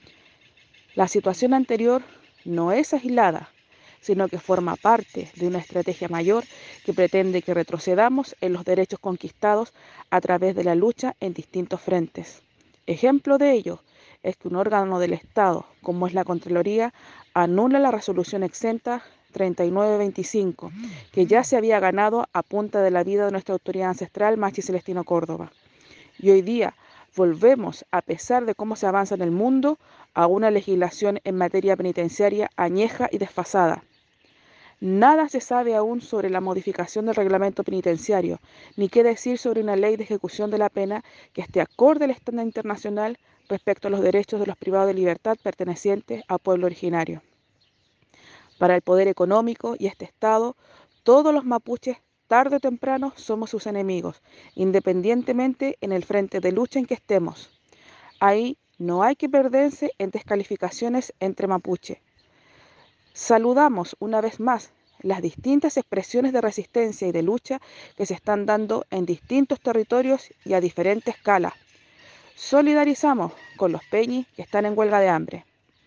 La situación anterior no es aislada, sino que forma parte de una estrategia mayor que pretende que retrocedamos en los derechos conquistados a través de la lucha en distintos frentes. Ejemplo de ello es que un órgano del Estado, como es la Contraloría, anula la resolución exenta 3925, que ya se había ganado a punta de la vida de nuestra autoridad ancestral Machi Celestino Córdoba. Y hoy día volvemos, a pesar de cómo se avanza en el mundo, a una legislación en materia penitenciaria añeja y desfasada. Nada se sabe aún sobre la modificación del reglamento penitenciario, ni qué decir sobre una ley de ejecución de la pena que esté acorde al estándar internacional respecto a los derechos de los privados de libertad pertenecientes al pueblo originario. Para el poder económico y este Estado, todos los mapuches, tarde o temprano, somos sus enemigos, independientemente en el frente de lucha en que estemos. Ahí no hay que perderse en descalificaciones entre mapuche. Saludamos una vez más las distintas expresiones de resistencia y de lucha que se están dando en distintos territorios y a diferente escala. Solidarizamos con los peñis que están en huelga de hambre.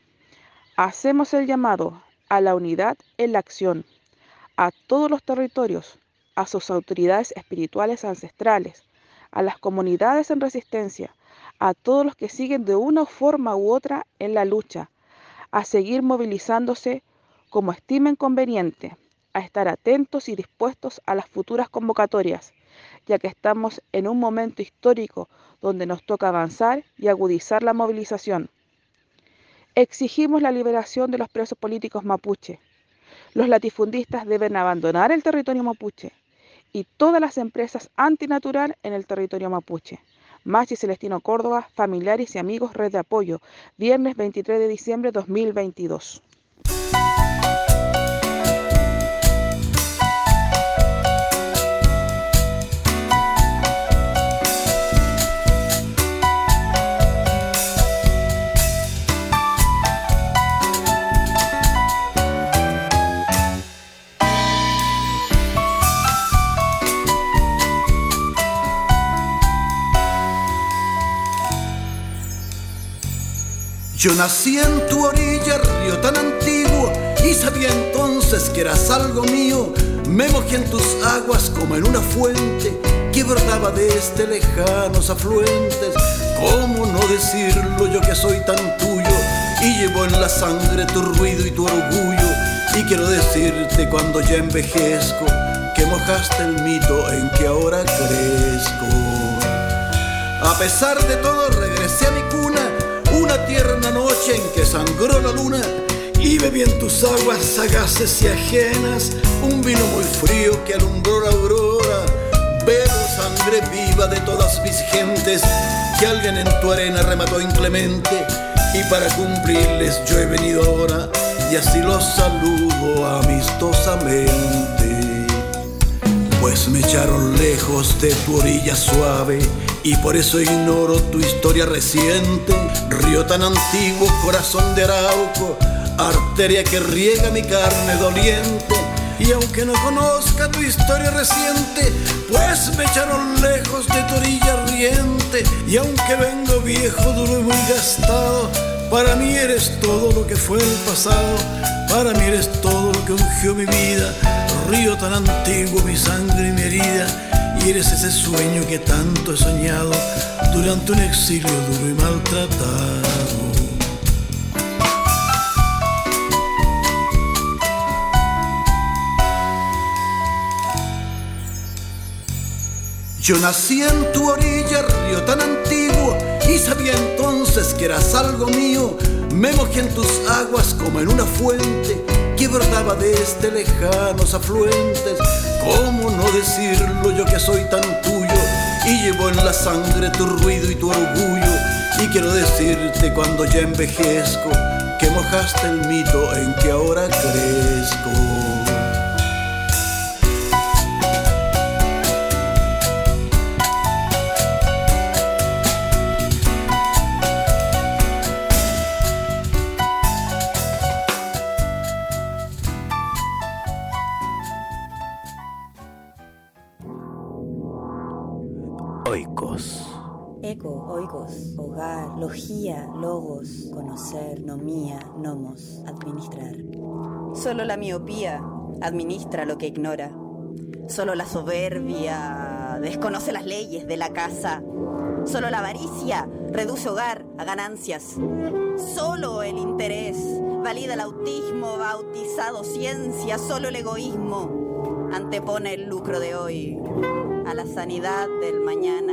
Hacemos el llamado a la unidad en la acción, a todos los territorios, a sus autoridades espirituales ancestrales, a las comunidades en resistencia, a todos los que siguen de una forma u otra en la lucha, a seguir movilizándose como estimen conveniente, a estar atentos y dispuestos a las futuras convocatorias, ya que estamos en un momento histórico donde nos toca avanzar y agudizar la movilización. Exigimos la liberación de los presos políticos mapuche. Los latifundistas deben abandonar el territorio mapuche y todas las empresas antinatural en el territorio mapuche. Machi Celestino Córdoba, familiares y amigos, red de apoyo, viernes 23 de diciembre 2022. Yo nací en tu orilla, río tan antiguo, y sabía entonces que eras algo mío. Me mojé en tus aguas como en una fuente, que brotaba desde lejanos afluentes. ¿Cómo no decirlo yo que soy tan tuyo y llevo en la sangre tu ruido y tu orgullo? Y quiero decirte cuando ya envejezco que mojaste el mito en que ahora crezco. A pesar de todo regresé a mi cuna, una tierna noche en que sangró la luna, y bebí en tus aguas sagaces y ajenas un vino muy frío que alumbró la aurora. Bebo sangre viva de todas mis gentes que alguien en tu arena remató inclemente, y para cumplirles yo he venido ahora, y así los saludo amistosamente. Pues me echaron lejos de tu orilla suave, y por eso ignoro tu historia reciente. Río tan antiguo, corazón de Arauco, arteria que riega mi carne doliente. Y aunque no conozca tu historia reciente, pues me echaron lejos de tu orilla riente. Y aunque vengo viejo, duro y muy gastado, para mí eres todo lo que fue el pasado. Para mí eres todo lo que ungió mi vida. Río tan antiguo, mi sangre y mi herida. Y eres ese sueño que tanto he soñado durante un exilio duro y maltratado. Yo nací en tu orilla, río tan antiguo, y sabía entonces que eras algo mío. Me mojé en tus aguas como en una fuente que brotaba desde lejanos afluentes. ¿Cómo no decirlo yo que soy tan tuyo y llevo en la sangre tu ruido y tu orgullo? Y quiero decirte cuando ya envejezco que mojaste el mito en que ahora crezco. Oikos. Eco, oikos, hogar, logía, logos, conocer, nomía, nomos, administrar. Solo la miopía administra lo que ignora. Solo la soberbia desconoce las leyes de la casa. Solo la avaricia reduce hogar a ganancias. Solo el interés valida el autismo bautizado ciencia. Solo el egoísmo antepone el lucro de hoy a la sanidad del mañana.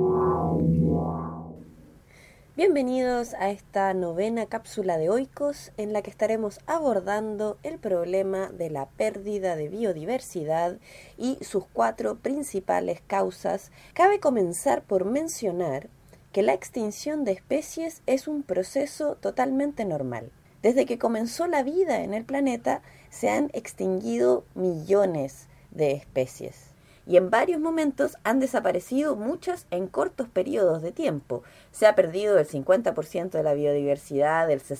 Bienvenidos a esta novena cápsula de Oikos, en la que estaremos abordando el problema de la pérdida de biodiversidad y sus 4 principales causas. Cabe comenzar por mencionar que la extinción de especies es un proceso totalmente normal. Desde que comenzó la vida en el planeta, se han extinguido millones de especies. Y en varios momentos han desaparecido muchas en cortos periodos de tiempo. Se ha perdido el 50% de la biodiversidad, el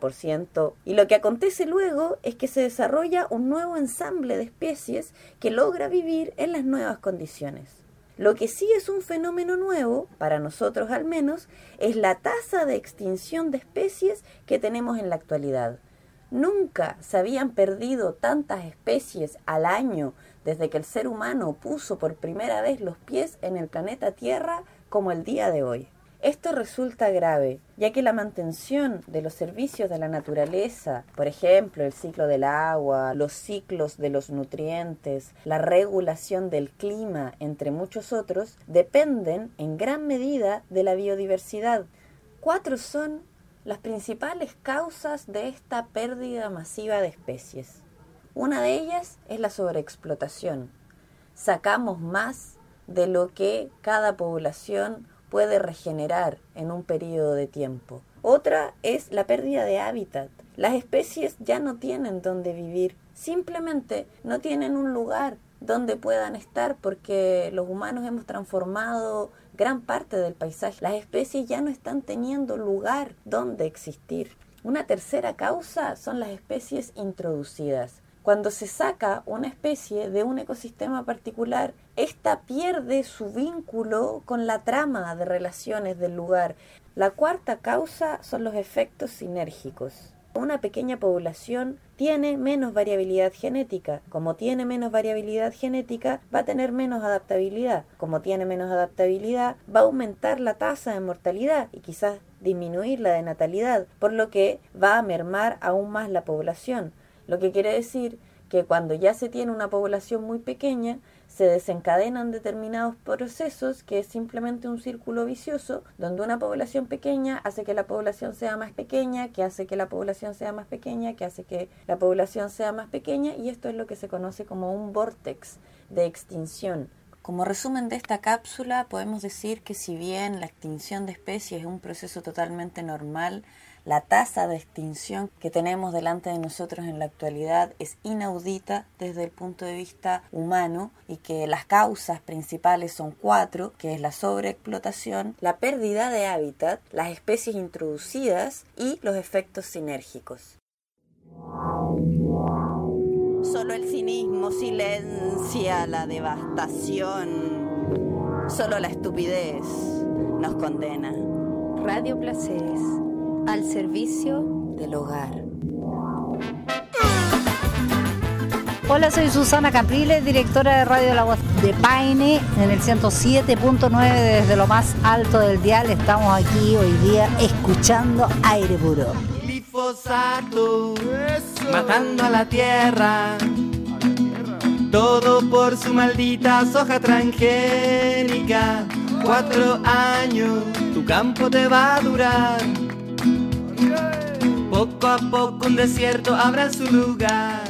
60%, y lo que acontece luego es que se desarrolla un nuevo ensamble de especies que logra vivir en las nuevas condiciones. Lo que sí es un fenómeno nuevo, para nosotros al menos, es la tasa de extinción de especies que tenemos en la actualidad. Nunca se habían perdido tantas especies al año desde que el ser humano puso por primera vez los pies en el planeta Tierra como el día de hoy. Esto resulta grave, ya que la mantención de los servicios de la naturaleza, por ejemplo, el ciclo del agua, los ciclos de los nutrientes, la regulación del clima, entre muchos otros, dependen en gran medida de la biodiversidad. 4 son las principales causas de esta pérdida masiva de especies. Una de ellas es la sobreexplotación. Sacamos más de lo que cada población puede regenerar en un periodo de tiempo. Otra es la pérdida de hábitat. Las especies ya no tienen dónde vivir, simplemente no tienen un lugar donde puedan estar porque los humanos hemos transformado gran parte del paisaje. Las especies ya no están teniendo lugar donde existir. Una tercera causa son las especies introducidas. Cuando se saca una especie de un ecosistema particular, ésta pierde su vínculo con la trama de relaciones del lugar. La cuarta causa son los efectos sinérgicos. Una pequeña población tiene menos variabilidad genética. Como tiene menos variabilidad genética, va a tener menos adaptabilidad. Como tiene menos adaptabilidad, va a aumentar la tasa de mortalidad y quizás disminuir la de natalidad, por lo que va a mermar aún más la población. Lo que quiere decir que cuando ya se tiene una población muy pequeña, se desencadenan determinados procesos que es simplemente un círculo vicioso, donde una población pequeña hace que la población sea más pequeña, que hace que la población sea más pequeña, que hace que la población sea más pequeña, y esto es lo que se conoce como un vórtex de extinción. Como resumen de esta cápsula, podemos decir que si bien la extinción de especies es un proceso totalmente normal, la tasa de extinción que tenemos delante de nosotros en la actualidad es inaudita desde el punto de vista humano, y que las causas principales son 4, que es la sobreexplotación, la pérdida de hábitat, las especies introducidas y los efectos sinérgicos. Solo el cinismo silencia la devastación. Solo la estupidez nos condena. Radio Placeres, al servicio del hogar. Hola, soy Susana Capriles, directora de Radio La Voz de Paine, en el 107.9 desde lo más alto del dial. Estamos aquí hoy día escuchando Aire Puro. Glifosato, matando a la tierra, todo por su maldita soja transgénica. 4 años, tu campo te va a durar. Poco a poco un desierto habrá su lugar.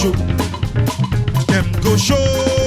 show. Them go show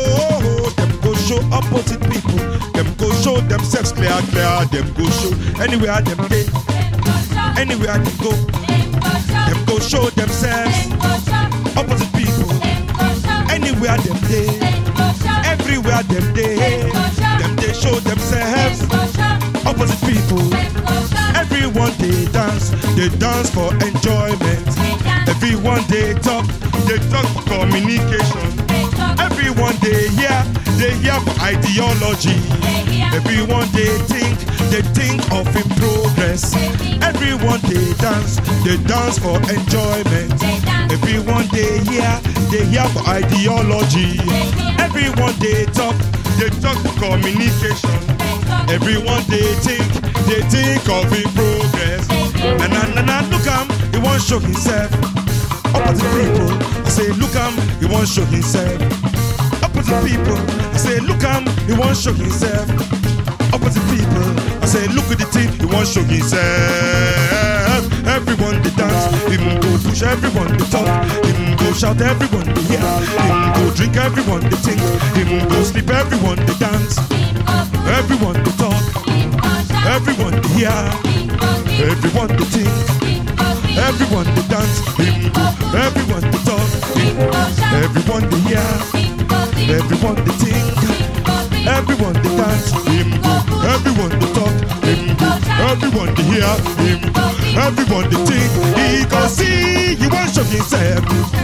opposite people. Them go show themselves clear. Them go show anywhere them day, anywhere them go. Them go show themselves opposite people. Anywhere them day, everywhere them day. Them they show themselves opposite people. Everyone they dance for enjoyment. Everyone they talk for communication. Everyone they hear for ideology. Everyone they think of in progress. Everyone they dance for enjoyment. Everyone they hear for ideology. Everyone they talk for communication. Everyone they think of in progress. Na look he won't show himself. Opposite people, I say look he won't show himself. Opposite people, I say look he won't show himself. Opposite people, I say look at the thing, he won't show himself. Everyone they dance, him go push, everyone they talk, him go shout, everyone they hear, him go drink, everyone they think, him go sleep, everyone they dance, everyone they talk, everyone they hear, everyone they think, everyone they dance, him go, everyone they talk, everyone they hear, everyone they think, everyone they dance, him go, everyone they talk, him go, everyone they hear, him go, everyone they think. He go see, he won't show himself.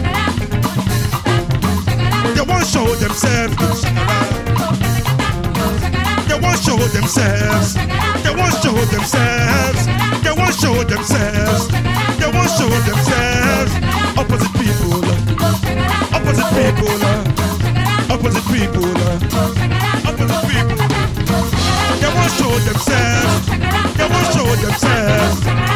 They won't show themselves. They won't show themselves. They won't show themselves. They won't show themselves. They won't show themselves. Opposite people. Opposite people. Opposite people. Opposite people. They won't show themselves. They won't show themselves.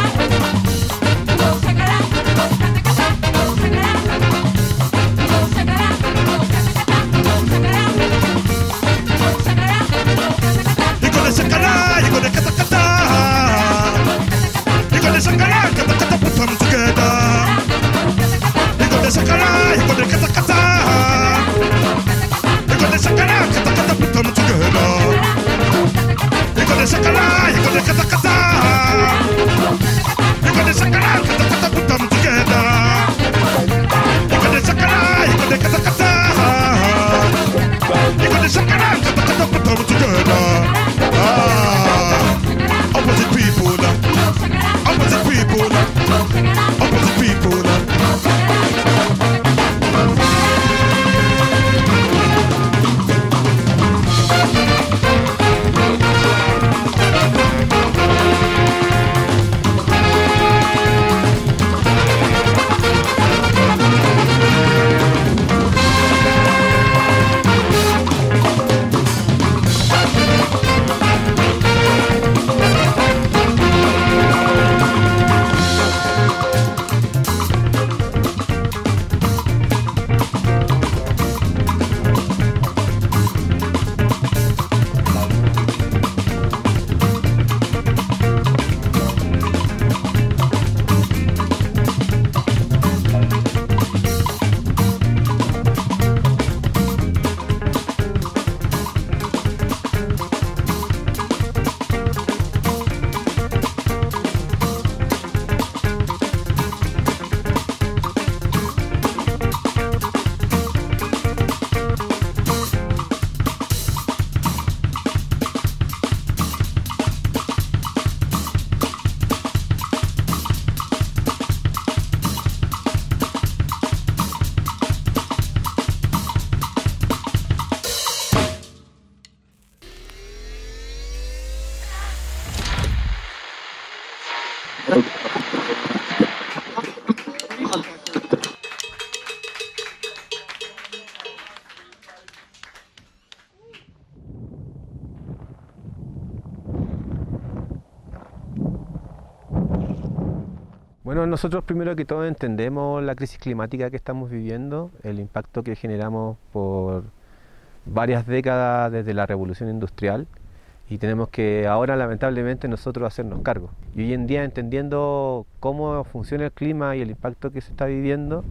Bueno, nosotros primero que todo entendemos la crisis climática que estamos viviendo, el impacto que generamos por varias décadas desde la revolución industrial, y tenemos que ahora lamentablemente nosotros hacernos cargo. Y hoy en día, entendiendo cómo funciona el clima y el impacto que se está viviendo,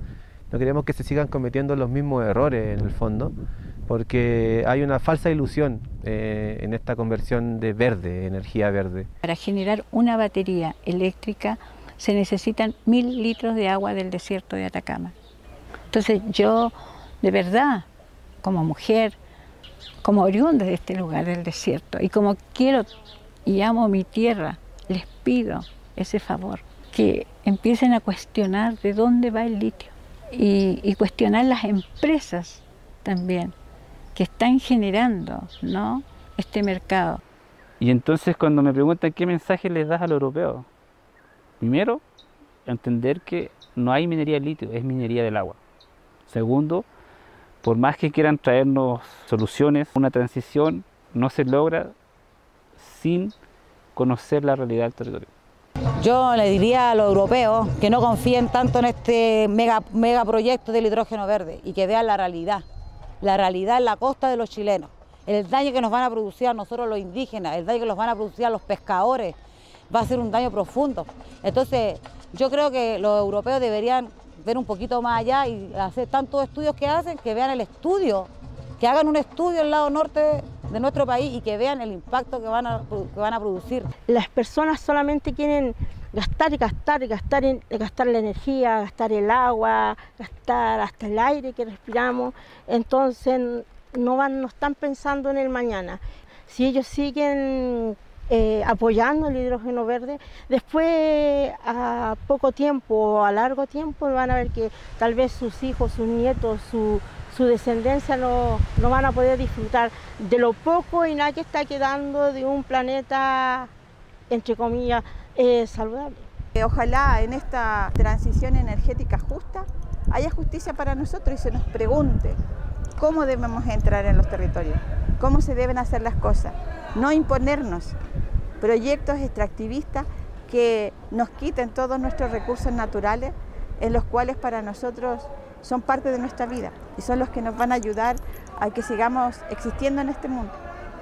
No queremos que se sigan cometiendo los mismos errores en el fondo, porque hay una falsa ilusión en esta conversión de verde, energía verde. Para generar una batería eléctrica se necesitan 1000 litros de agua del desierto de Atacama. Entonces yo, de verdad, como mujer, como oriunda de este lugar del desierto, y como quiero y amo mi tierra, les pido ese favor, que empiecen a cuestionar de dónde va el litio y cuestionar las empresas también que están generando, ¿no?, este mercado. Y entonces cuando me preguntan qué mensaje les das a los europeos, primero, entender que no hay minería de litio, es minería del agua. Segundo, por más que quieran traernos soluciones, una transición no se logra sin conocer la realidad del territorio. Yo le diría a los europeos que no confíen tanto en este mega proyecto del hidrógeno verde y que vean la realidad en la costa de los chilenos, el daño que nos van a producir a nosotros los indígenas, el daño que nos van a producir a los pescadores, va a ser un daño profundo. Entonces yo creo que los europeos deberían ver un poquito más allá y hacer tantos estudios que hacen, que vean el estudio, que hagan un estudio al lado norte de nuestro país y que vean el impacto que van a producir. Las personas solamente quieren gastar y gastar y gastar, gastar la energía, gastar el agua, gastar hasta el aire que respiramos, entonces no están pensando en el mañana. Si ellos siguen apoyando el hidrógeno verde, después a poco tiempo o a largo tiempo van a ver que tal vez sus hijos, sus nietos, su descendencia no van a poder disfrutar de lo poco y nada que está quedando de un planeta, entre comillas, saludable. Ojalá en esta transición energética justa haya justicia para nosotros y se nos pregunte cómo debemos entrar en los territorios, cómo se deben hacer las cosas, no imponernos proyectos extractivistas que nos quiten todos nuestros recursos naturales, en los cuales para nosotros son parte de nuestra vida y son los que nos van a ayudar a que sigamos existiendo en este mundo.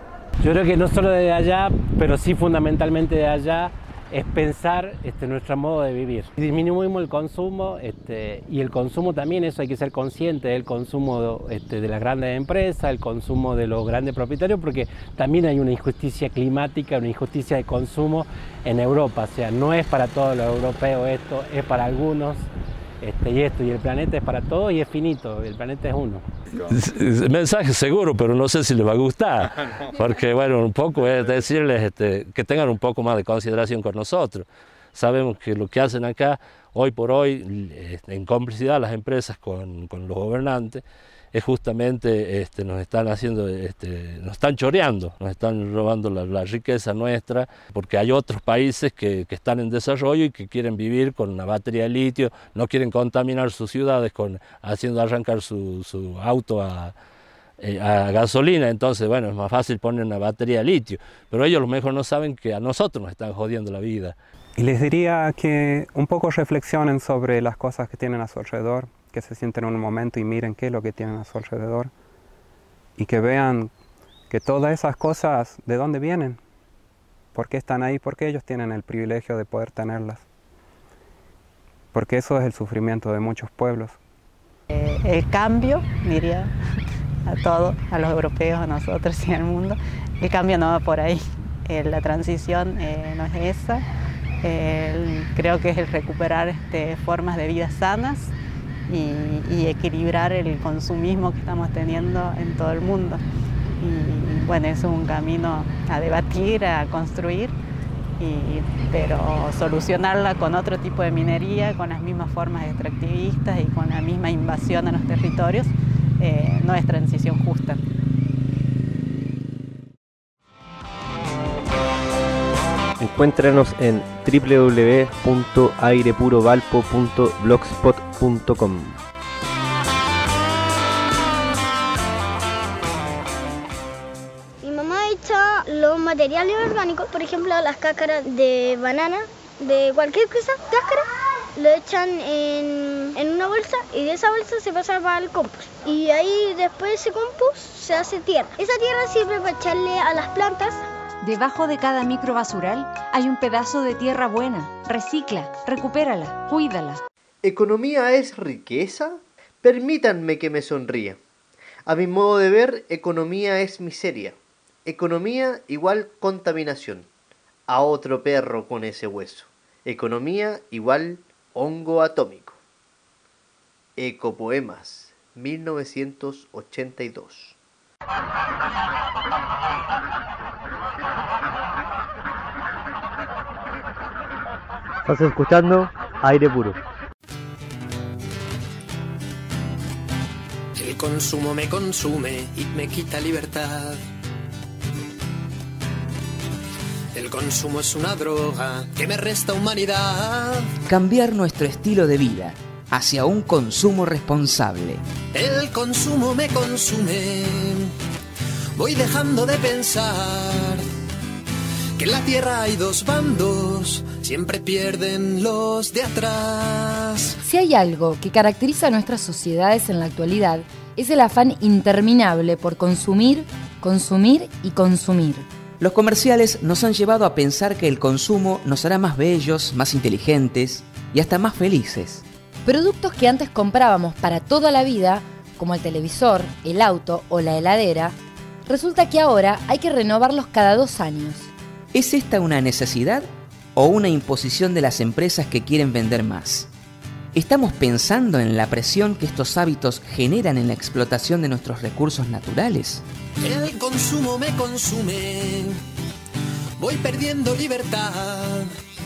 Yo creo que no solo de allá, pero sí fundamentalmente de allá, es pensar nuestro modo de vivir. Disminuimos el consumo y el consumo también, eso hay que ser consciente del consumo de las grandes empresas, el consumo de los grandes propietarios, porque también hay una injusticia climática, una injusticia de consumo en Europa. O sea, no es para todos los europeos esto, es para algunos. Y el planeta es para todos y es finito, el planeta es uno. El mensaje seguro, pero no sé si les va a gustar, porque bueno, un poco es decirles que tengan un poco más de consideración con nosotros. Sabemos que lo que hacen acá, hoy por hoy, en complicidad las empresas con los gobernantes, es justamente nos están haciendo, nos están choreando, nos están robando la riqueza nuestra, porque hay otros países que están en desarrollo y que quieren vivir con una batería de litio, no quieren contaminar sus ciudades haciendo arrancar su auto a gasolina. Entonces bueno, es más fácil poner una batería de litio, pero ellos a lo mejor no saben que a nosotros nos están jodiendo la vida. Y les diría que un poco reflexionen sobre las cosas que tienen a su alrededor, que se sienten en un momento y miren qué es lo que tienen a su alrededor y que vean que todas esas cosas, ¿de dónde vienen? ¿Por qué están ahí? ¿Por qué ellos tienen el privilegio de poder tenerlas? Porque eso es el sufrimiento de muchos pueblos. El cambio, diría a todos, a los europeos, a nosotros y al mundo, el cambio no va por ahí. La transición no es esa. Creo que es el recuperar formas de vida sanas y equilibrar el consumismo que estamos teniendo en todo el mundo. Y bueno, eso es un camino a debatir, a construir, pero solucionarla con otro tipo de minería, con las mismas formas extractivistas y con la misma invasión a los territorios, no es transición justa. Encuéntranos en www.airepurovalpo.blogspot.com. Mi mamá echa los materiales orgánicos, por ejemplo las cáscaras de banana, de cualquier cosa, cáscara, lo echan en una bolsa y de esa bolsa se pasa para el compost. Y ahí después de ese compost se hace tierra. Esa tierra sirve para echarle a las plantas. Debajo de cada microbasural hay un pedazo de tierra buena. Recicla, recupérala, cuídala. ¿Economía es riqueza? Permítanme que me sonría. A mi modo de ver, economía es miseria. Economía igual contaminación. A otro perro con ese hueso. Economía igual hongo atómico. Ecopoemas, 1982. Estás escuchando Aire Puro. El consumo me consume y me quita libertad. El consumo es una droga que me resta humanidad. Cambiar nuestro estilo de vida hacia un consumo responsable. El consumo me consume. Voy dejando de pensar que en la tierra hay dos bandos, siempre pierden los de atrás. Si hay algo que caracteriza a nuestras sociedades en la actualidad, es el afán interminable por consumir, consumir y consumir. Los comerciales nos han llevado a pensar que el consumo nos hará más bellos, más inteligentes y hasta más felices. Productos que antes comprábamos para toda la vida, como el televisor, el auto o la heladera, resulta que ahora hay que renovarlos cada 2 años. ¿Es esta una necesidad o una imposición de las empresas que quieren vender más? ¿Estamos pensando en la presión que estos hábitos generan en la explotación de nuestros recursos naturales? El consumo me consume. Voy perdiendo libertad.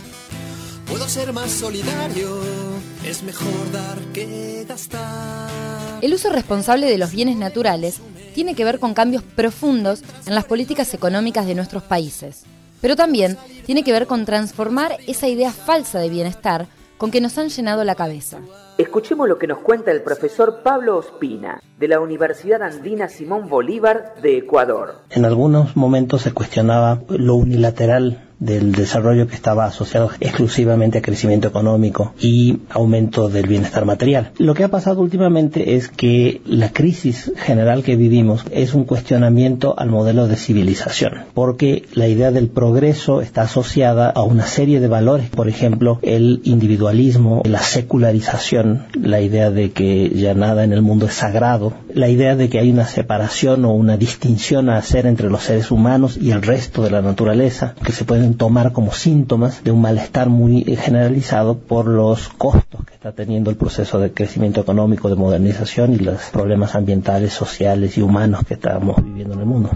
Puedo ser más solidario. Es mejor dar que gastar. El uso responsable de los bienes naturales tiene que ver con cambios profundos en las políticas económicas de nuestros países. Pero también tiene que ver con transformar esa idea falsa de bienestar con que nos han llenado la cabeza. Escuchemos lo que nos cuenta el profesor Pablo Ospina, de la Universidad Andina Simón Bolívar de Ecuador. En algunos momentos se cuestionaba lo unilateral del desarrollo que estaba asociado exclusivamente a crecimiento económico y aumento del bienestar material. Lo que ha pasado últimamente es que la crisis general que vivimos es un cuestionamiento al modelo de civilización, porque la idea del progreso está asociada a una serie de valores, por ejemplo, el individualismo, la secularización, la idea de que ya nada en el mundo es sagrado, la idea de que hay una separación o una distinción a hacer entre los seres humanos y el resto de la naturaleza, que se pueden tomar como síntomas de un malestar muy generalizado por los costos que está teniendo el proceso de crecimiento económico, de modernización y los problemas ambientales, sociales y humanos que estamos viviendo en el mundo.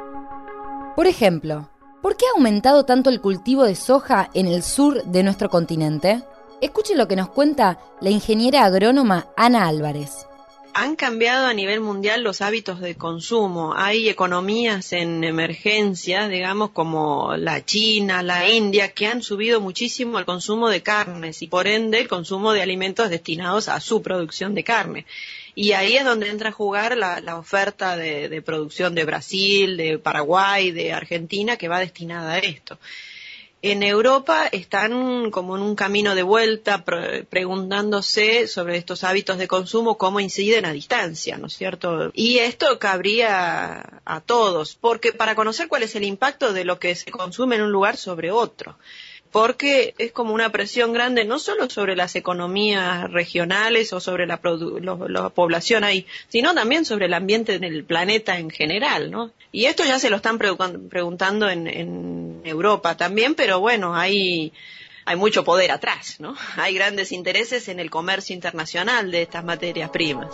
Por ejemplo, ¿por qué ha aumentado tanto el cultivo de soja en el sur de nuestro continente? Escuche lo que nos cuenta la ingeniera agrónoma Ana Álvarez. Han cambiado a nivel mundial los hábitos de consumo. Hay economías en emergencia, digamos, como la China, la India, que han subido muchísimo el consumo de carnes y por ende el consumo de alimentos destinados a su producción de carne. Y ahí es donde entra a jugar la oferta de producción de Brasil, de Paraguay, de Argentina, que va destinada a esto. En Europa están como en un camino de vuelta preguntándose sobre estos hábitos de consumo, cómo inciden a distancia, ¿no es cierto? Y esto cabría a todos, porque para conocer cuál es el impacto de lo que se consume en un lugar sobre otro, porque es como una presión grande no solo sobre las economías regionales o sobre la población ahí, sino también sobre el ambiente en el planeta en general, ¿no? Y esto ya se lo están preguntando en Europa también, pero bueno, hay mucho poder atrás, ¿no? Hay grandes intereses en el comercio internacional de estas materias primas.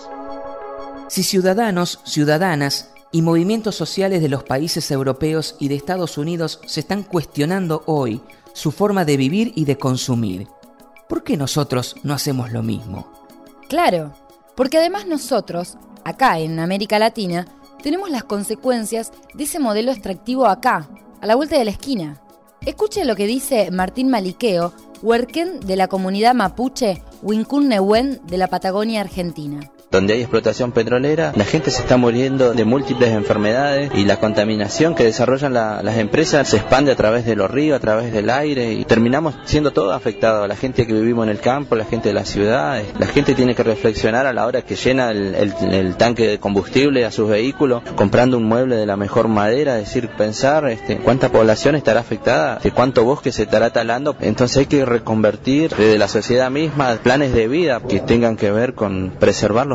Si ciudadanos, ciudadanas y movimientos sociales de los países europeos y de Estados Unidos se están cuestionando hoy su forma de vivir y de consumir, ¿por qué nosotros no hacemos lo mismo? Claro, porque además nosotros, acá en América Latina, tenemos las consecuencias de ese modelo extractivo acá, a la vuelta de la esquina. Escuche lo que dice Martín Maliqueo, huerquén de la comunidad mapuche Huincún Nehuen de la Patagonia Argentina. Donde hay explotación petrolera, la gente se está muriendo de múltiples enfermedades y la contaminación que desarrollan las empresas se expande a través de los ríos, a través del aire y terminamos siendo todos afectados. La gente que vivimos en el campo, la gente de las ciudades, la gente tiene que reflexionar a la hora que llena el tanque de combustible a sus vehículos, comprando un mueble de la mejor madera, pensar cuánta población estará afectada, de cuánto bosque se estará talando. Entonces hay que reconvertir desde la sociedad misma planes de vida que tengan que ver con preservar los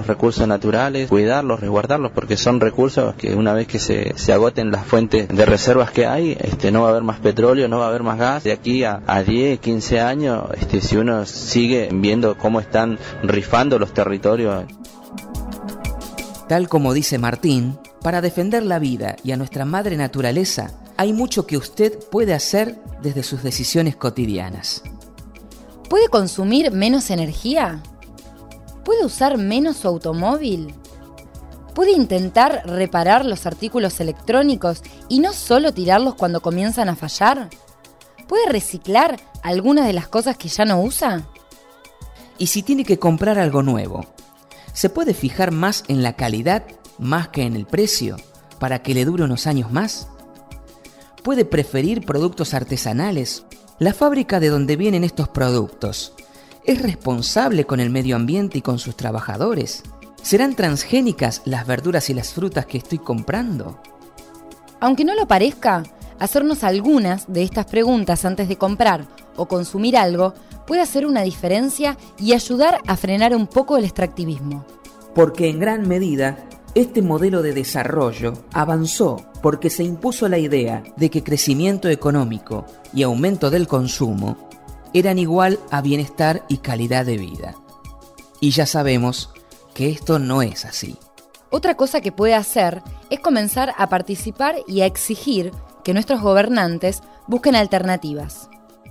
los recursos naturales, cuidarlos, resguardarlos, porque son recursos que una vez que se agoten las fuentes de reservas que hay, no va a haber más petróleo, no va a haber más gas. De aquí a 10, 15 años, si uno sigue viendo cómo están rifando los territorios. Tal como dice Martín, para defender la vida y a nuestra madre naturaleza, hay mucho que usted puede hacer desde sus decisiones cotidianas. ¿Puede consumir menos energía? ¿Puede usar menos su automóvil? ¿Puede intentar reparar los artículos electrónicos y no solo tirarlos cuando comienzan a fallar? ¿Puede reciclar algunas de las cosas que ya no usa? Y si tiene que comprar algo nuevo, ¿se puede fijar más en la calidad más que en el precio para que le dure unos años más? ¿Puede preferir productos artesanales? ¿La fábrica de donde vienen estos productos es responsable con el medio ambiente y con sus trabajadores? ¿Serán transgénicas las verduras y las frutas que estoy comprando? Aunque no lo parezca, hacernos algunas de estas preguntas antes de comprar o consumir algo puede hacer una diferencia y ayudar a frenar un poco el extractivismo. Porque en gran medida, este modelo de desarrollo avanzó porque se impuso la idea de que crecimiento económico y aumento del consumo eran igual a bienestar y calidad de vida. Y ya sabemos que esto no es así. Otra cosa que puede hacer es comenzar a participar y a exigir que nuestros gobernantes busquen alternativas.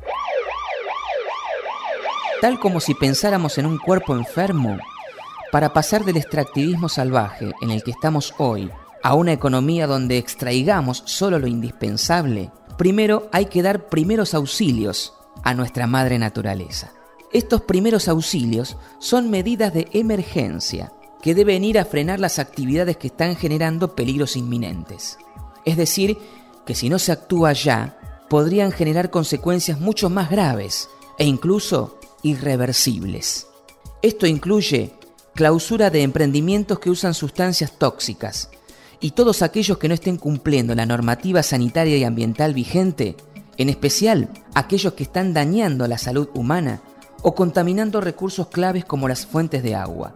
Tal como si pensáramos en un cuerpo enfermo, para pasar del extractivismo salvaje en el que estamos hoy a una economía donde extraigamos solo lo indispensable, primero hay que dar primeros auxilios a nuestra madre naturaleza. Estos primeros auxilios son medidas de emergencia que deben ir a frenar las actividades que están generando peligros inminentes. Es decir, que si no se actúa ya, podrían generar consecuencias mucho más graves e incluso irreversibles. Esto incluye clausura de emprendimientos que usan sustancias tóxicas y todos aquellos que no estén cumpliendo la normativa sanitaria y ambiental vigente, en especial aquellos que están dañando la salud humana o contaminando recursos claves como las fuentes de agua.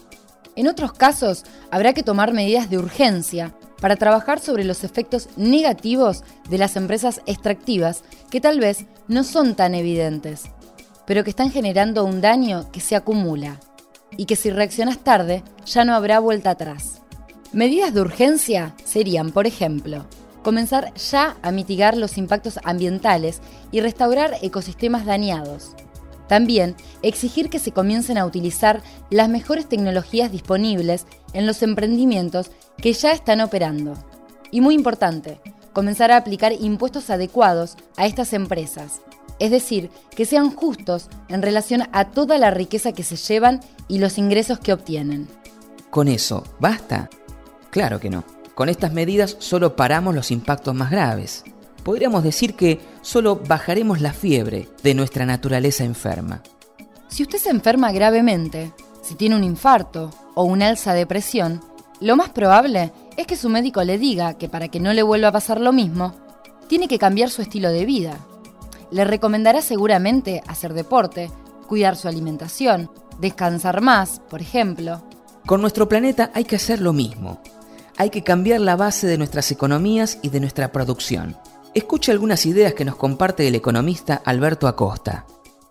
En otros casos, habrá que tomar medidas de urgencia para trabajar sobre los efectos negativos de las empresas extractivas que tal vez no son tan evidentes, pero que están generando un daño que se acumula y que si reaccionas tarde ya no habrá vuelta atrás. Medidas de urgencia serían, por ejemplo, comenzar ya a mitigar los impactos ambientales y restaurar ecosistemas dañados. También exigir que se comiencen a utilizar las mejores tecnologías disponibles en los emprendimientos que ya están operando. Y muy importante, comenzar a aplicar impuestos adecuados a estas empresas. Es decir, que sean justos en relación a toda la riqueza que se llevan y los ingresos que obtienen. ¿Con eso basta? Claro que no. Con estas medidas solo paramos los impactos más graves. Podríamos decir que solo bajaremos la fiebre de nuestra naturaleza enferma. Si usted se enferma gravemente, si tiene un infarto o un alza de presión, lo más probable es que su médico le diga que para que no le vuelva a pasar lo mismo, tiene que cambiar su estilo de vida. Le recomendará seguramente hacer deporte, cuidar su alimentación, descansar más, por ejemplo. Con nuestro planeta hay que hacer lo mismo. Hay que cambiar la base de nuestras economías y de nuestra producción. Escuche algunas ideas que nos comparte el economista Alberto Acosta.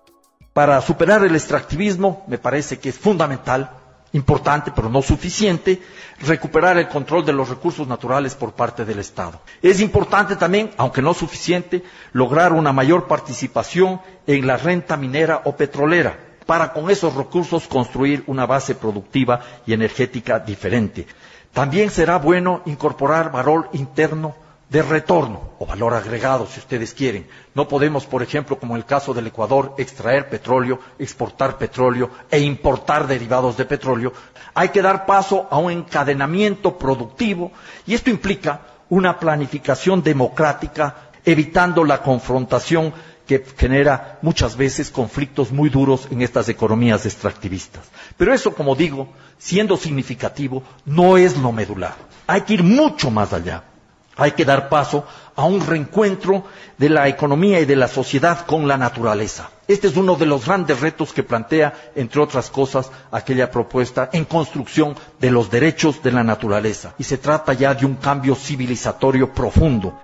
Para superar el extractivismo, me parece que es fundamental, importante pero no suficiente, recuperar el control de los recursos naturales por parte del Estado. Es importante también, aunque no suficiente, lograr una mayor participación en la renta minera o petrolera, para con esos recursos construir una base productiva y energética diferente. También será bueno incorporar valor interno de retorno o valor agregado, si ustedes quieren. No podemos, por ejemplo, como en el caso del Ecuador, extraer petróleo, exportar petróleo e importar derivados de petróleo. Hay que dar paso a un encadenamiento productivo y esto implica una planificación democrática, evitando la confrontación que genera muchas veces conflictos muy duros en estas economías extractivistas. Pero eso, como digo, siendo significativo, no es lo medular. Hay que ir mucho más allá. Hay que dar paso a un reencuentro de la economía y de la sociedad con la naturaleza. Este es uno de los grandes retos que plantea, entre otras cosas, aquella propuesta en construcción de los derechos de la naturaleza. Y se trata ya de un cambio civilizatorio profundo.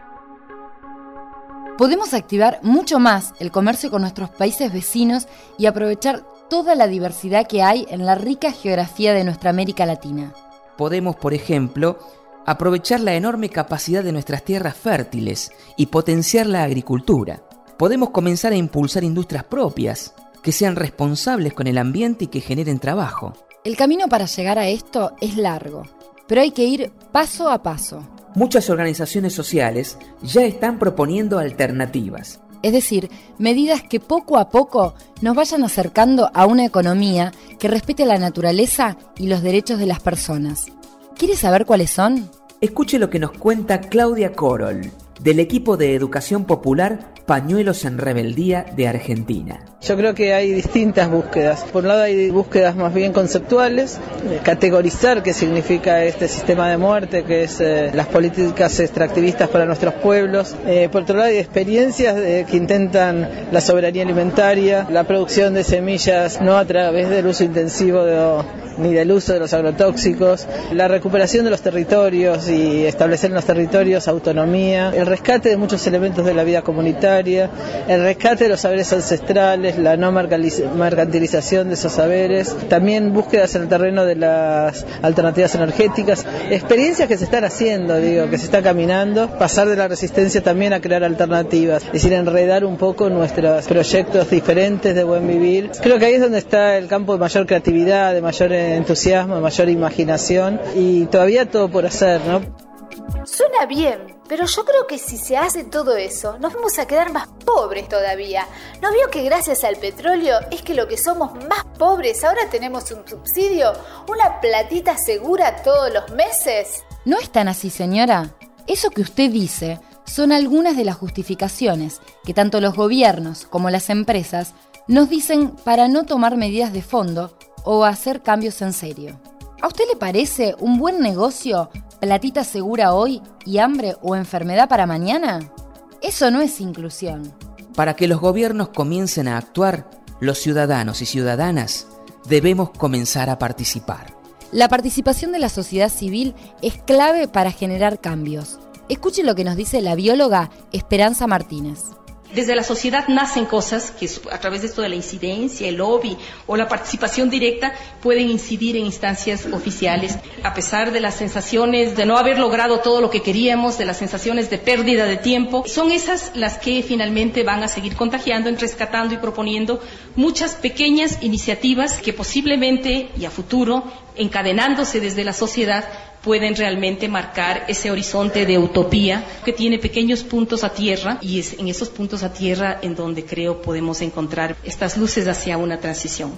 Podemos activar mucho más el comercio con nuestros países vecinos y aprovechar toda la diversidad que hay en la rica geografía de nuestra América Latina. Podemos, por ejemplo, aprovechar la enorme capacidad de nuestras tierras fértiles y potenciar la agricultura. Podemos comenzar a impulsar industrias propias, que sean responsables con el ambiente y que generen trabajo. El camino para llegar a esto es largo, pero hay que ir paso a paso. Muchas organizaciones sociales ya están proponiendo alternativas. Es decir, medidas que poco a poco nos vayan acercando a una economía que respete la naturaleza y los derechos de las personas. ¿Quieres saber cuáles son? Escuche lo que nos cuenta Claudia Corol, del equipo de educación popular Pañuelos en Rebeldía de Argentina. Yo creo que hay distintas búsquedas. Por un lado hay búsquedas más bien conceptuales, categorizar qué significa este sistema de muerte, que es las políticas extractivistas para nuestros pueblos. Por otro lado hay experiencias que intentan la soberanía alimentaria, la producción de semillas no a través del uso intensivo ni del uso de los agrotóxicos, la recuperación de los territorios y establecer en los territorios autonomía, el rescate de muchos elementos de la vida comunitaria, el rescate de los saberes ancestrales, la no mercantilización de esos saberes, también búsquedas en el terreno de las alternativas energéticas, experiencias que se están haciendo, que se está caminando, pasar de la resistencia también a crear alternativas, es decir, enredar un poco nuestros proyectos diferentes de buen vivir. Creo que ahí es donde está el campo de mayor creatividad, de mayor entusiasmo, de mayor imaginación y todavía todo por hacer, ¿no? Suena bien, pero yo creo que si se hace todo eso, nos vamos a quedar más pobres todavía. ¿No vio que gracias al petróleo es que lo que somos más pobres, ahora tenemos un subsidio, una platita segura todos los meses? No es tan así, señora. Eso que usted dice son algunas de las justificaciones que tanto los gobiernos como las empresas nos dicen para no tomar medidas de fondo o hacer cambios en serio. ¿A usted le parece un buen negocio platita segura hoy y hambre o enfermedad para mañana? Eso no es inclusión. Para que los gobiernos comiencen a actuar, los ciudadanos y ciudadanas debemos comenzar a participar. La participación de la sociedad civil es clave para generar cambios. Escuche lo que nos dice la bióloga Esperanza Martínez. Desde la sociedad nacen cosas que a través de esto de la incidencia, el lobby o la participación directa pueden incidir en instancias oficiales. A pesar de las sensaciones de no haber logrado todo lo que queríamos, de las sensaciones de pérdida de tiempo, son esas las que finalmente van a seguir contagiando, rescatando y proponiendo muchas pequeñas iniciativas que posiblemente y a futuro, encadenándose desde la sociedad, pueden realmente marcar ese horizonte de utopía que tiene pequeños puntos a tierra y es en esos puntos a tierra en donde creo podemos encontrar estas luces hacia una transición.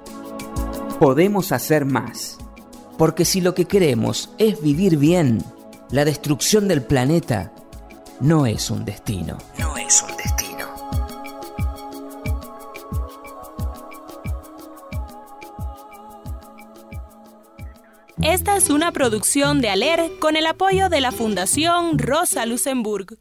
Podemos hacer más, porque si lo que queremos es vivir bien, la destrucción del planeta no es un destino. No es un destino. Esta es una producción de ALER con el apoyo de la Fundación Rosa Luxemburg.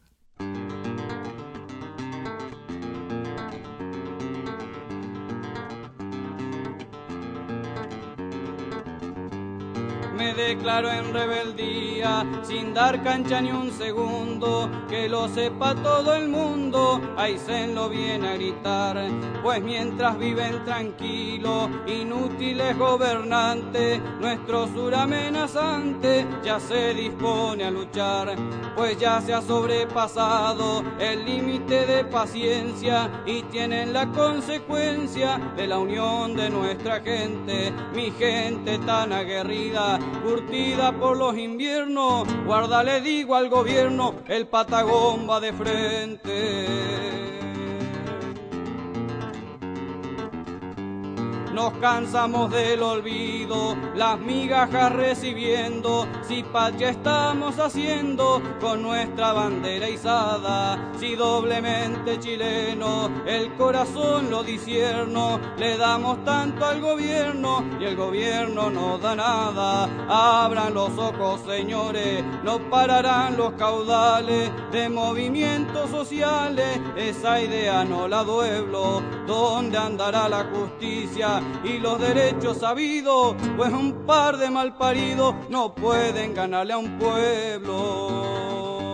Me declaro en rebeldía, sin dar cancha ni un segundo, que lo sepa todo el mundo, ahí se lo viene a gritar, pues mientras viven tranquilos, inútiles gobernantes, nuestro sur amenazante ya se dispone a luchar, pues ya se ha sobrepasado el límite de paciencia y tienen la consecuencia de la unión de nuestra gente, mi gente tan aguerrida, curtida por los inviernos, guarda le digo al gobierno, el Patagón va de frente. nos cansamos del olvido, las migajas recibiendo, si patria estamos haciendo con nuestra bandera izada, si doblemente chileno el corazón lo disierno, le damos tanto al gobierno y el gobierno no da nada. Abran los ojos, señores, no pararán los caudales de movimientos sociales, esa idea no la dueblo. ¿Dónde andará la justicia y los derechos sabidos? Pues un par de malparidos no pueden ganarle a un pueblo.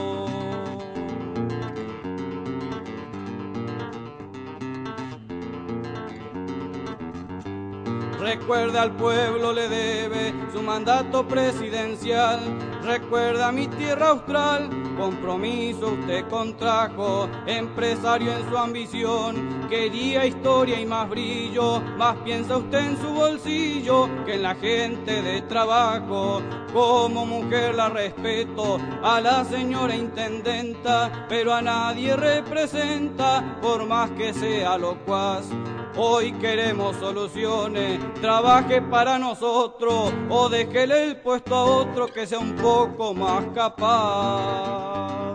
Recuerda al pueblo le debe su mandato presidencial. Recuerda mi tierra austral, compromiso usted contrajo. Empresario en su ambición, quería historia y más brillo. Más piensa usted en su bolsillo que en la gente de trabajo. Como mujer la respeto a la señora intendenta, pero a nadie representa por más que sea locuaz. Hoy queremos soluciones, trabaje para nosotros o déjele el puesto a otro que sea un poco más capaz.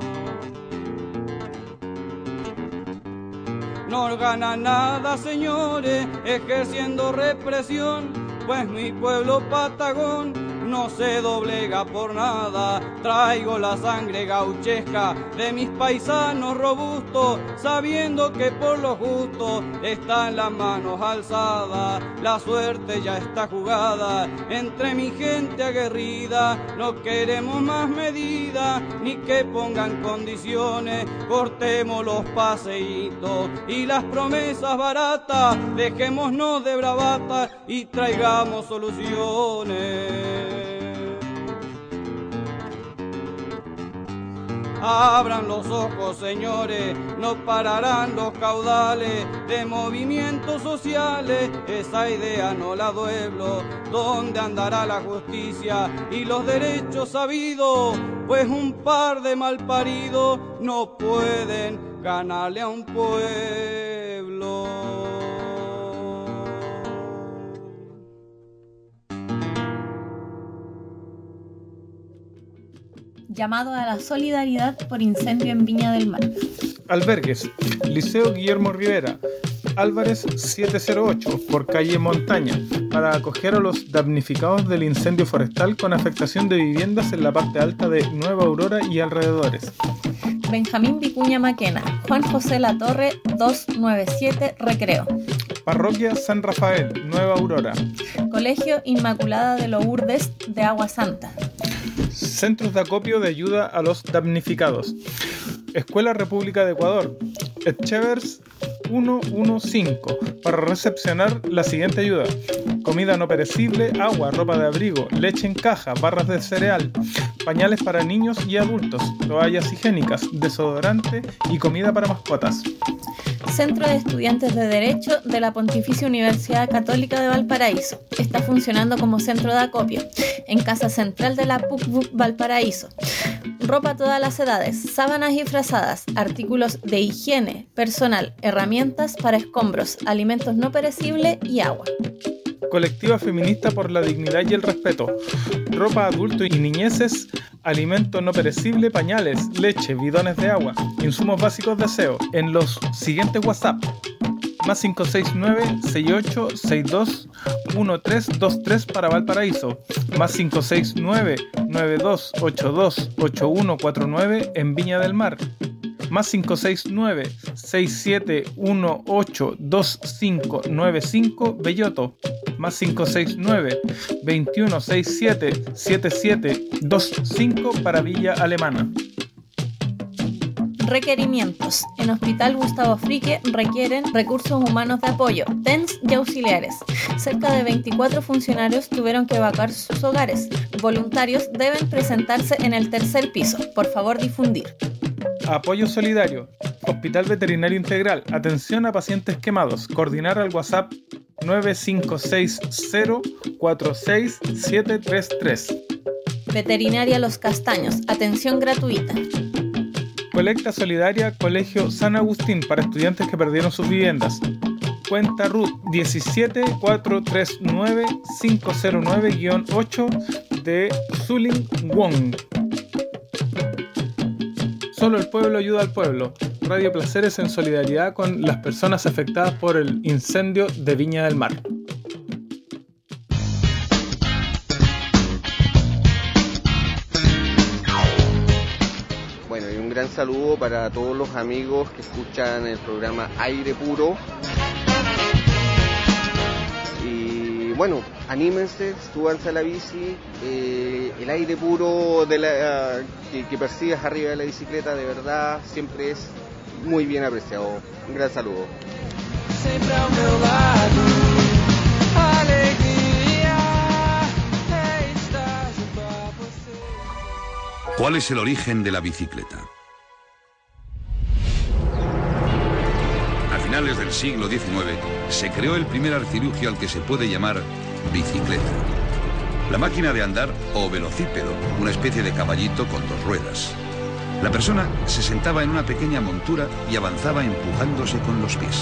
No gana nada, señores, ejerciendo represión, pues mi pueblo patagón no se doblega por nada. Traigo la sangre gauchesca de mis paisanos robustos, sabiendo que por lo justo están las manos alzadas. La suerte ya está jugada entre mi gente aguerrida. No queremos más medidas ni que pongan condiciones. Cortemos los paseitos y las promesas baratas. Dejémonos de bravata y traigamos soluciones. Abran los ojos, señores, no pararán los caudales de movimientos sociales, esa idea no la dueblo. ¿Dónde andará la justicia y los derechos sabidos? Pues un par de malparidos no pueden ganarle a un pueblo. Llamado a la solidaridad por incendio en Viña del Mar. Albergues, Liceo Guillermo Rivera, Álvarez 708, por calle Montaña, para acoger a los damnificados del incendio forestal con afectación de viviendas en la parte alta de Nueva Aurora y alrededores. Benjamín Vicuña Maquena, Juan José Latorre 297, Recreo. Parroquia San Rafael, Nueva Aurora. Colegio Inmaculada de Lourdes de Agua Santa. Centros de acopio de ayuda a los damnificados. Escuela República de Ecuador, Etchevers 115, para recepcionar la siguiente ayuda: comida no perecible, agua, ropa de abrigo, leche en caja, barras de cereal, pañales para niños y adultos, toallas higiénicas, desodorante y comida para mascotas. Centro de Estudiantes de Derecho de la Pontificia Universidad Católica de Valparaíso. Está funcionando como centro de acopio en Casa Central de la PUC Valparaíso. Ropa a todas las edades, sábanas y frazadas, artículos de higiene personal, herramientas para escombros, alimentos no perecibles y agua. Colectiva Feminista por la Dignidad y el Respeto. Ropa adulto y niñeces, alimento no perecible, pañales, leche, bidones de agua, insumos básicos de aseo. En los siguientes WhatsApp: más 569-6862-1323 para Valparaíso, más 569-9282-8149 en Viña del Mar, más 569-6718-2595 Belloto, más 569-2167-7725 para Villa Alemana. Requerimientos. En Hospital Gustavo Frique requieren recursos humanos de apoyo, TENS y auxiliares. Cerca de 24 funcionarios tuvieron que evacuar sus hogares. Voluntarios deben presentarse en el tercer piso. Por favor, difundir. Apoyo solidario. Hospital Veterinario Integral. Atención a pacientes quemados. Coordinar al WhatsApp 956046733. Veterinaria Los Castaños. Atención gratuita. Colecta solidaria Colegio San Agustín para estudiantes que perdieron sus viviendas. cuenta RUT 17439-509-8 de Zulin Wong. Solo el pueblo ayuda al pueblo. Radio Placeres en solidaridad con las personas afectadas por el incendio de Viña del Mar. Bueno, y un gran saludo para todos los amigos que escuchan el programa Aire Puro. Y bueno, anímense, súbanse a la bici. El aire puro que percibes arriba de la bicicleta, de verdad, siempre es muy bien apreciado. Un gran saludo. Sempre ao meu lado, alegría estar junto a você. ¿Cuál es el origen de la bicicleta? A finales del siglo XIX se creó el primer artilugio al que se puede llamar bicicleta. La máquina de andar o velocípedo, una especie de caballito con dos ruedas. La persona se sentaba en una pequeña montura y avanzaba empujándose con los pies.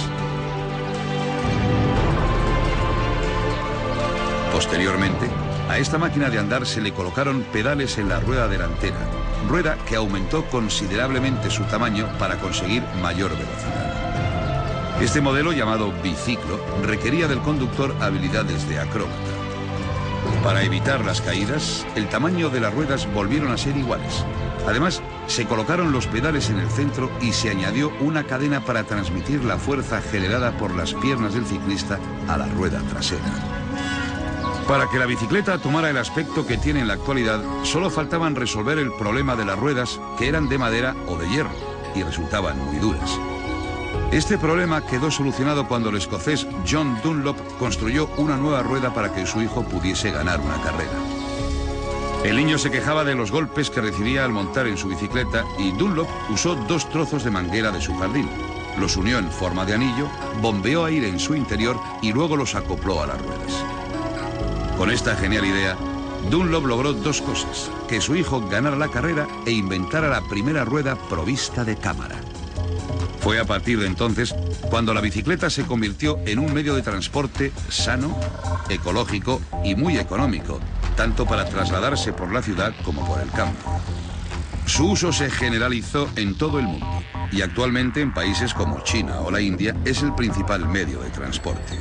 Posteriormente, a esta máquina de andar se le colocaron pedales en la rueda delantera, rueda que aumentó considerablemente su tamaño para conseguir mayor velocidad. Este modelo, llamado biciclo, requería del conductor habilidades de acróbata. Para evitar las caídas, el tamaño de las ruedas volvieron a ser iguales. Además, se colocaron los pedales en el centro y se añadió una cadena para transmitir la fuerza generada por las piernas del ciclista a la rueda trasera. Para que la bicicleta tomara el aspecto que tiene en la actualidad, solo faltaban resolver el problema de las ruedas, que eran de madera o de hierro, y resultaban muy duras. Este problema quedó solucionado cuando el escocés John Dunlop construyó una nueva rueda para que su hijo pudiese ganar una carrera. El niño se quejaba de los golpes que recibía al montar en su bicicleta y Dunlop usó dos trozos de manguera de su jardín. Los unió en forma de anillo, bombeó aire en su interior y luego los acopló a las ruedas. Con esta genial idea, Dunlop logró dos cosas: que su hijo ganara la carrera e inventara la primera rueda provista de cámara. Fue a partir de entonces cuando la bicicleta se convirtió en un medio de transporte sano, ecológico y muy económico, tanto para trasladarse por la ciudad como por el campo. Su uso se generalizó en todo el mundo y actualmente en países como China o la India es el principal medio de transporte.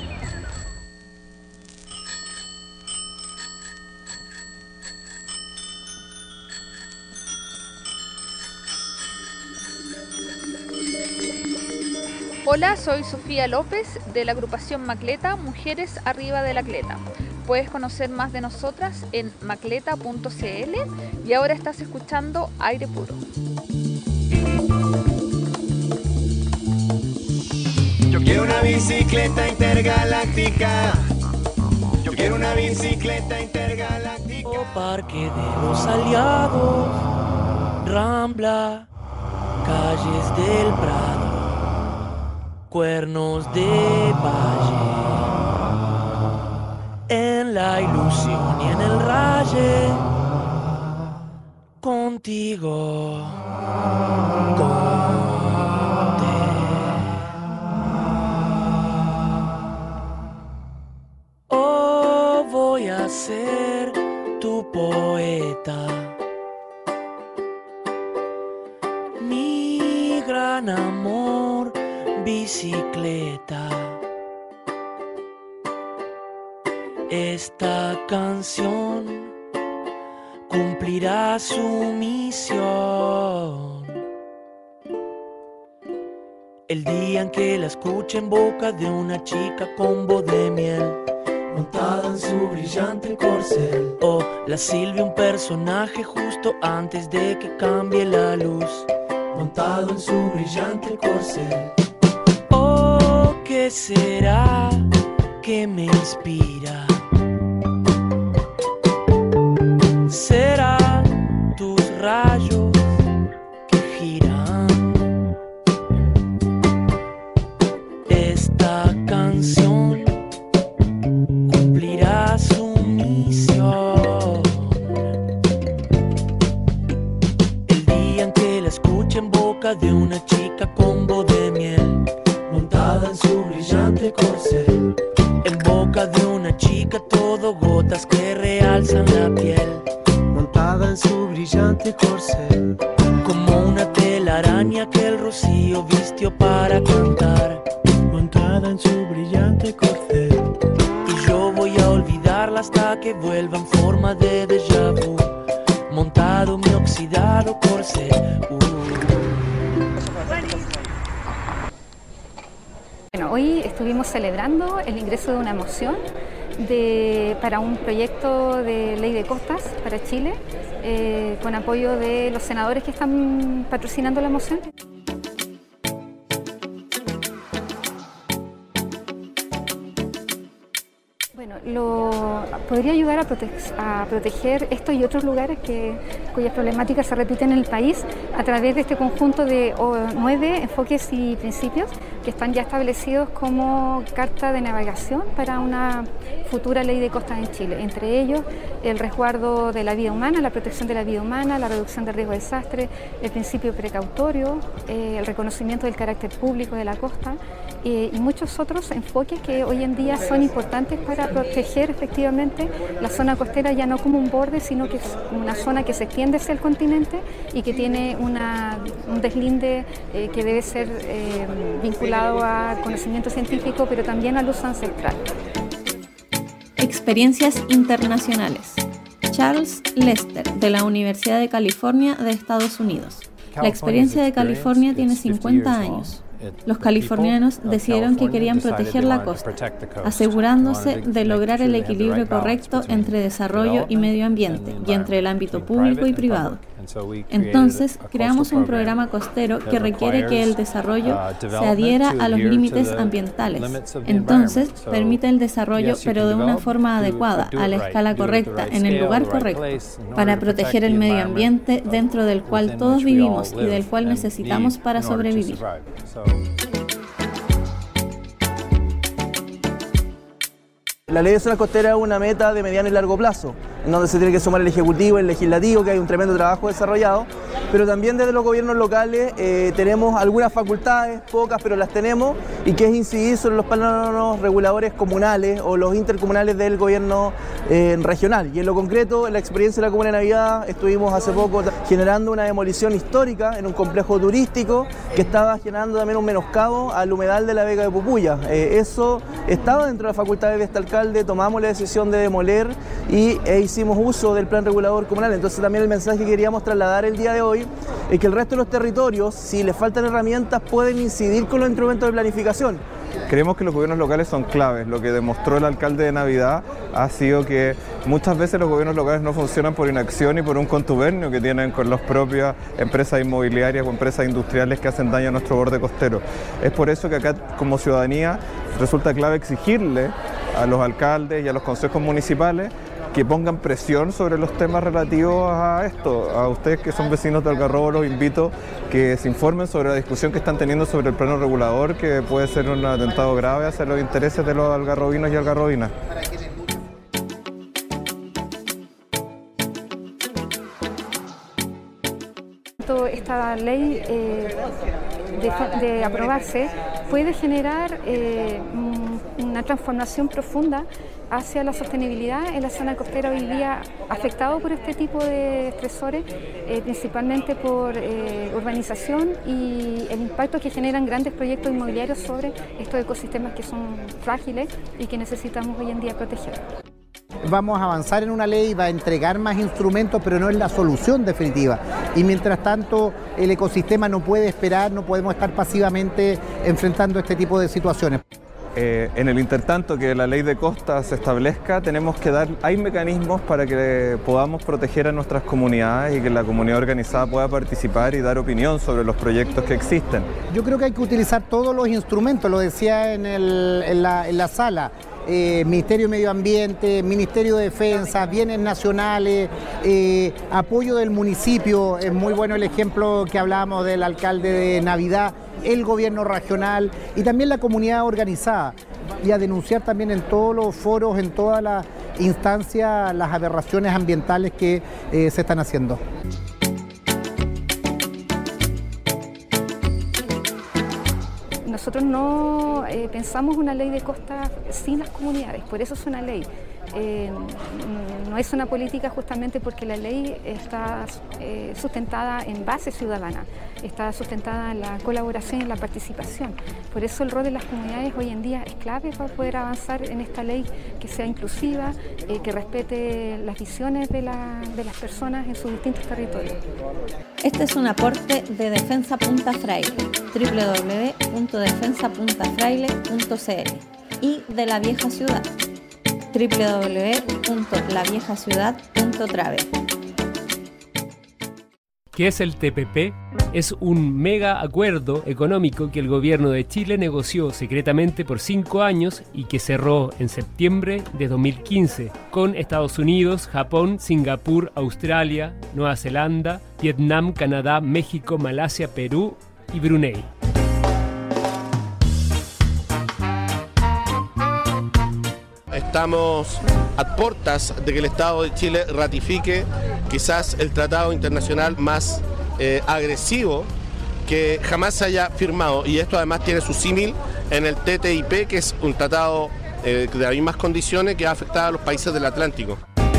Hola, soy Sofía López de la agrupación Macleta, Mujeres Arriba de la Cleta. Puedes conocer más de nosotras en macleta.cl y ahora estás escuchando Aire Puro. Yo quiero una bicicleta intergaláctica. Yo quiero una bicicleta intergaláctica. Parque de los Aliados, Rambla, calles del Prado, Cuernos de Valle, en la ilusión y en el raye, contigo, oh, voy a ser tu poeta, mi gran amor, bicicleta. Esta canción cumplirá su misión el día en que la escuche en boca de una chica con voz de miel, montada en su brillante corcel. O la silbe un personaje justo antes de que cambie la luz, montado en su brillante corcel. Oh, ¿qué será que me inspira? Serán tus rayos que giran. Esta canción cumplirá su misión el día en que la escuche en boca de una chica con voz de miel, montada en su brillante corcel. brillante corcel, como una telaraña que el rocío vistió para cantar, montada en su brillante corcel. Y yo voy a olvidarla hasta que vuelva en forma de déjà vu, montado mi oxidado corcel. Bueno, hoy estuvimos celebrando el ingreso de una moción para un proyecto de ley de costas para Chile, con apoyo de los senadores que están patrocinando la moción. Bueno, podría ayudar a proteger estos y otros lugares cuyas problemáticas se repiten en el país a través de este conjunto de 9 enfoques y principios que están ya establecidos como carta de navegación para una futura ley de costas en Chile. Entre ellos, el resguardo de la vida humana, la protección de la vida humana, la reducción del riesgo de desastre, el principio precautorio, el reconocimiento del carácter público de la costa y muchos otros enfoques que hoy en día son importantes para proteger efectivamente la zona costera, ya no como un borde, sino que es una zona que se extiende hacia el continente y que tiene un deslinde que debe ser vinculado a conocimiento científico, pero también al uso ancestral. Experiencias internacionales. Charles Lester, de la Universidad de California de Estados Unidos. La experiencia de California tiene 50 años. Los californianos decidieron que querían proteger la costa, asegurándose de lograr el equilibrio correcto entre desarrollo y medio ambiente y entre el ámbito público y privado. Entonces, creamos un programa costero que requiere que el desarrollo se adhiera a los límites ambientales. Entonces, permite el desarrollo, pero de una forma adecuada, a la escala correcta, en el lugar correcto, para proteger el medio ambiente dentro del cual todos vivimos y del cual necesitamos para sobrevivir. La ley de zona costera es una meta de mediano y largo plazo, en donde se tiene que sumar el Ejecutivo y el Legislativo, que hay un tremendo trabajo desarrollado, pero también desde los gobiernos locales tenemos algunas facultades, pocas, pero las tenemos, y que es incidir sobre los planos reguladores comunales o los intercomunales del gobierno regional. Y en lo concreto, en la experiencia de la Comuna de Navidad, estuvimos hace poco generando una demolición histórica en un complejo turístico que estaba generando también un menoscabo al humedal de la Vega de Pupuya. Eso estaba dentro de las facultades de este alcalde, tomamos la decisión de demoler e hicimos uso del plan regulador comunal. Entonces también el mensaje que queríamos trasladar el día de hoy es que el resto de los territorios, si les faltan herramientas, pueden incidir con los instrumentos de planificación. Creemos que los gobiernos locales son claves. Lo que demostró el alcalde de Navidad ha sido que muchas veces los gobiernos locales no funcionan por inacción y por un contubernio que tienen con las propias empresas inmobiliarias o empresas industriales que hacen daño a nuestro borde costero. Es por eso que acá, como ciudadanía, resulta clave exigirle a los alcaldes y a los consejos municipales que pongan presión sobre los temas relativos a esto. A ustedes que son vecinos de Algarrobo los invito que se informen sobre la discusión que están teniendo sobre el plano regulador, que puede ser un atentado grave hacia los intereses de los algarrobinos y algarrobinas. Esta ley de aprobarse puede generar una transformación profunda hacia la sostenibilidad en la zona costera hoy día afectado por este tipo de estresores, principalmente por urbanización y el impacto que generan grandes proyectos inmobiliarios sobre estos ecosistemas que son frágiles y que necesitamos hoy en día proteger. Vamos a avanzar en una ley, va a entregar más instrumentos, pero no es la solución definitiva. Y mientras tanto, el ecosistema no puede esperar, no podemos estar pasivamente enfrentando este tipo de situaciones. En el intertanto que la ley de costas se establezca, hay mecanismos para que podamos proteger a nuestras comunidades y que la comunidad organizada pueda participar y dar opinión sobre los proyectos que existen. Yo creo que hay que utilizar todos los instrumentos, lo decía en la sala. Ministerio de Medio Ambiente, Ministerio de Defensa, bienes nacionales, apoyo del municipio, es muy bueno el ejemplo que hablábamos del alcalde de Navidad, el gobierno regional y también la comunidad organizada, y a denunciar también en todos los foros, en todas las instancias, las aberraciones ambientales que se están haciendo. Nosotros no pensamos una ley de costas sin las comunidades, por eso es una ley. no es una política justamente porque la ley está sustentada en base ciudadana, está sustentada en la colaboración y en la participación. Por eso el rol de las comunidades hoy en día es clave para poder avanzar en esta ley que sea inclusiva, que respete las visiones de las personas en sus distintos territorios. Este es un aporte de Defensa Punta Fraile, www.defensa.fraile.cl, y de La Vieja Ciudad, www.laviejaciudad.travel. ¿Qué es el TPP? Es un mega acuerdo económico que el gobierno de Chile negoció secretamente por 5 años y que cerró en septiembre de 2015 con Estados Unidos, Japón, Singapur, Australia, Nueva Zelanda, Vietnam, Canadá, México, Malasia, Perú y Brunei. Estamos a puertas de que el Estado de Chile ratifique quizás el tratado internacional más agresivo que jamás se haya firmado, y esto además tiene su símil en el TTIP, que es un tratado de las mismas condiciones que ha afectado a los países del Atlántico.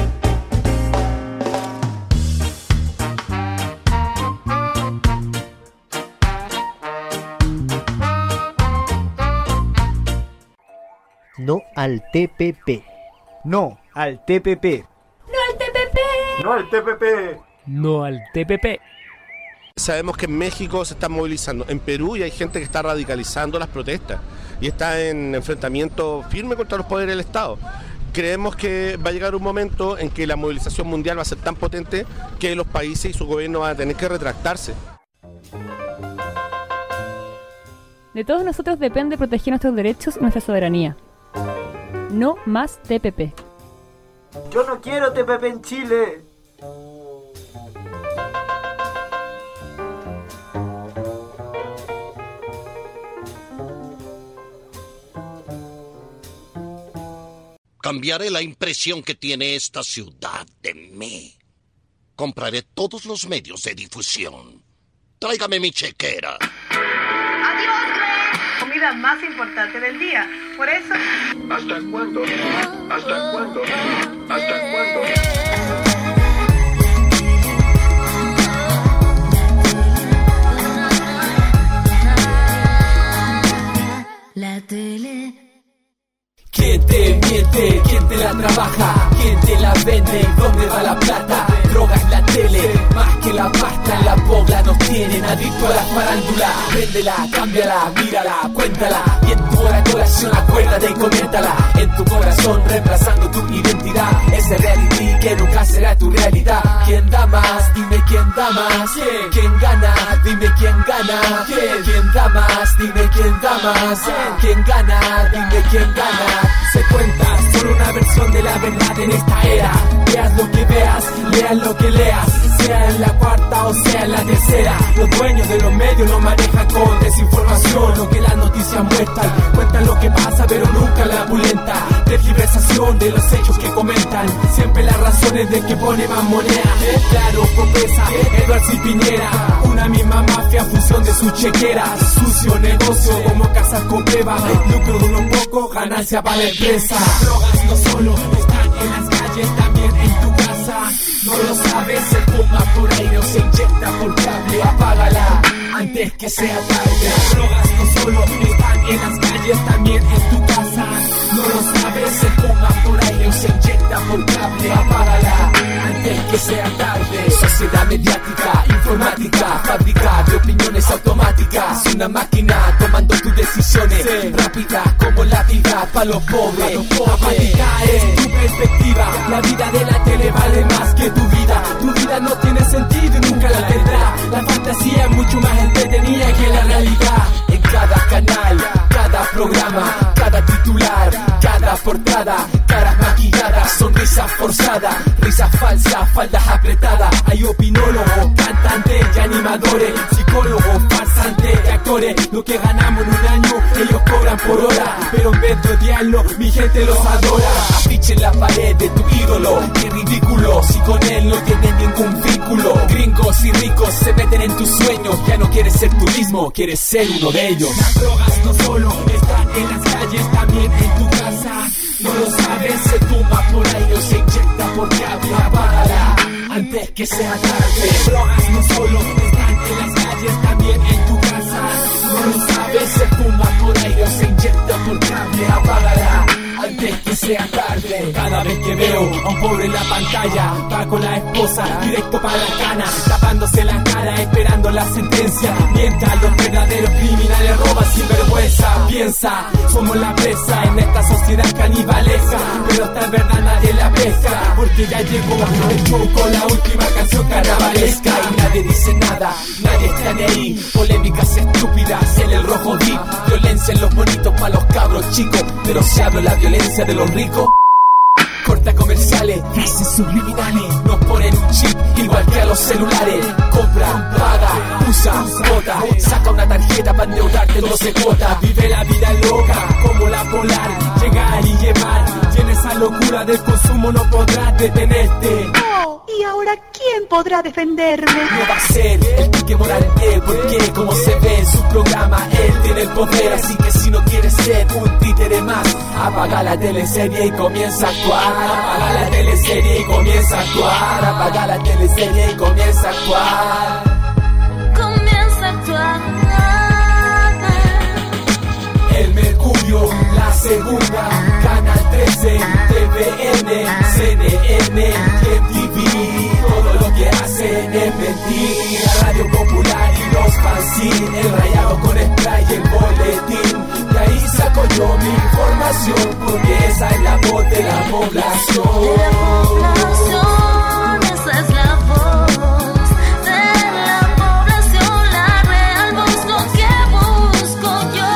No al TPP. No al TPP. No al TPP. No al TPP. No al TPP. Sabemos que en México se están movilizando, en Perú y hay gente que está radicalizando las protestas y está en enfrentamiento firme contra los poderes del Estado. Creemos que va a llegar un momento en que la movilización mundial va a ser tan potente que los países y su gobierno van a tener que retractarse. De todos nosotros depende proteger nuestros derechos y nuestra soberanía. No más TPP. Yo no quiero TPP en Chile. Cambiaré la impresión que tiene esta ciudad de mí. Compraré todos los medios de difusión. Tráigame mi chequera. ¡Adiós, Greg! Comida más importante del día. Por eso... ¿Hasta cuándo? ¿Hasta cuándo? ¿Hasta cuándo? La tele. ¿Quién te miente? ¿Quién te la trabaja? ¿Quién te la vende? ¿Dónde va la plata? Drogas, la tele, más que la pasta en la pobla nos tienen adicto a la farándula. Véndela, cámbiala, mírala, cuéntala, y en tu oración acuérdate y coméntala. En tu corazón reemplazando tu identidad, ese reality que nunca será tu realidad. ¿Quién da más? Dime quién da más. ¿Quién gana? Dime quién gana. ¿Quién da más? Dime quién da más. ¿Quién gana? Dime quién gana. Se cuenta solo una versión de la verdad en esta era. Veas lo que veas, leas lo que leas, sea en la cuarta o sea en la tercera. Los dueños de los medios lo manejan con desinformación. Lo que las noticias muestran, cuentan lo que pasa pero nunca la pulenta. Tergiversación de los hechos que comentan, siempre las razones de que pone más moneda. Claro, Copesa, Edwards y Piñera, una misma mafia, fusión de sus chequeras. Sucio negocio como casas con beba, lucro de unos pocos, ganancia para la empresa. Drogas no solo están en las calles, también en tu casa. No lo sabes, se fuma por aire o se inyecta por cable. Apágala antes que sea tarde. Drogas no solo están en las calles, también en tu casa. No lo sabes, se fuma por aire o se inyecta por cable. Apágala antes que sea tarde. Sociedad mediática, informática, fábrica de opiniones automáticas. Una máquina tomando tus decisiones, rápida como la vida para los pobres. Apática es tu perspectiva. La vida de la tele vale más que tu vida. Tu vida no tiene sentido y nunca la tendrá. La fantasía es mucho más entretenida que la realidad. En cada canal, cada programa, cada titular, cada portada, caras maquilladas, sonrisas forzadas, risas falsas, faldas apretadas. Hay opinólogos, cantantes y animadores, psicólogos, farsantes y actores. Lo que ganamos en un año, ellos cobran cobran por hora, pero en vez de odiarlo, mi gente los adora. Afiche en la pared de tu ídolo, qué ridículo, si con él no tienes ningún vínculo. Gringos y ricos se meten en tus sueños, ya no quieres ser tú mismo, quieres ser uno de ellos. Las drogas no solo están en las calles, también en tu casa. No lo sabes, se tumba por aire o se inyecta por cable, apágala antes que sea tarde. Drogas no solo están en las calles, también en tu casa. No lo sabes, se tumba por aire o se inyecta por cable, apágala antes que sea tarde. Cada vez que veo a un pobre en la pantalla, va con la esposa directo para la cana, tapándose la cara esperando la sentencia, mientras los verdaderos criminales roban sin vergüenza. Piensa, somos la presa en esta sociedad canibalesca, pero esta verdad nadie la pesca, porque ya llegó el show con la última canción carnavalesca. Y nadie dice nada, nadie está ni ahí. Polémicas estúpidas en el rojo deep, violencia en los bonitos para los cabros chicos, pero se habla la violencia de los ricos. Corta comerciales, frases subliminales, nos ponen un chip igual que a los celulares. Compra, paga, usa, bota, saca una tarjeta para endeudarte 12 cuotas. Vive la vida loca como la polar, llegar y llevar, y en esa locura del consumo no podrás detenerte. Oh, ¿y ahora quién podrá defenderme? No va a ser el Quique Morandé, porque como se ve en su programa, él tiene el poder. Así que si no quieres ser un títere más, apaga la teleserie y comienza a actuar. Apaga la teleserie y comienza a actuar. Apaga la teleserie y comienza a actuar. Comienza a actuar. El Mercurio, la segunda, Canal 13, TVN, CNN, MTV. Todo lo que hacen es mentir. La Radio Popular y los fanzines, el rayado con spray y el boletín. De ahí saco yo mi información, porque esa es la voz de la población. De la población, esa es la voz de la población, la real voz, lo que busco yo.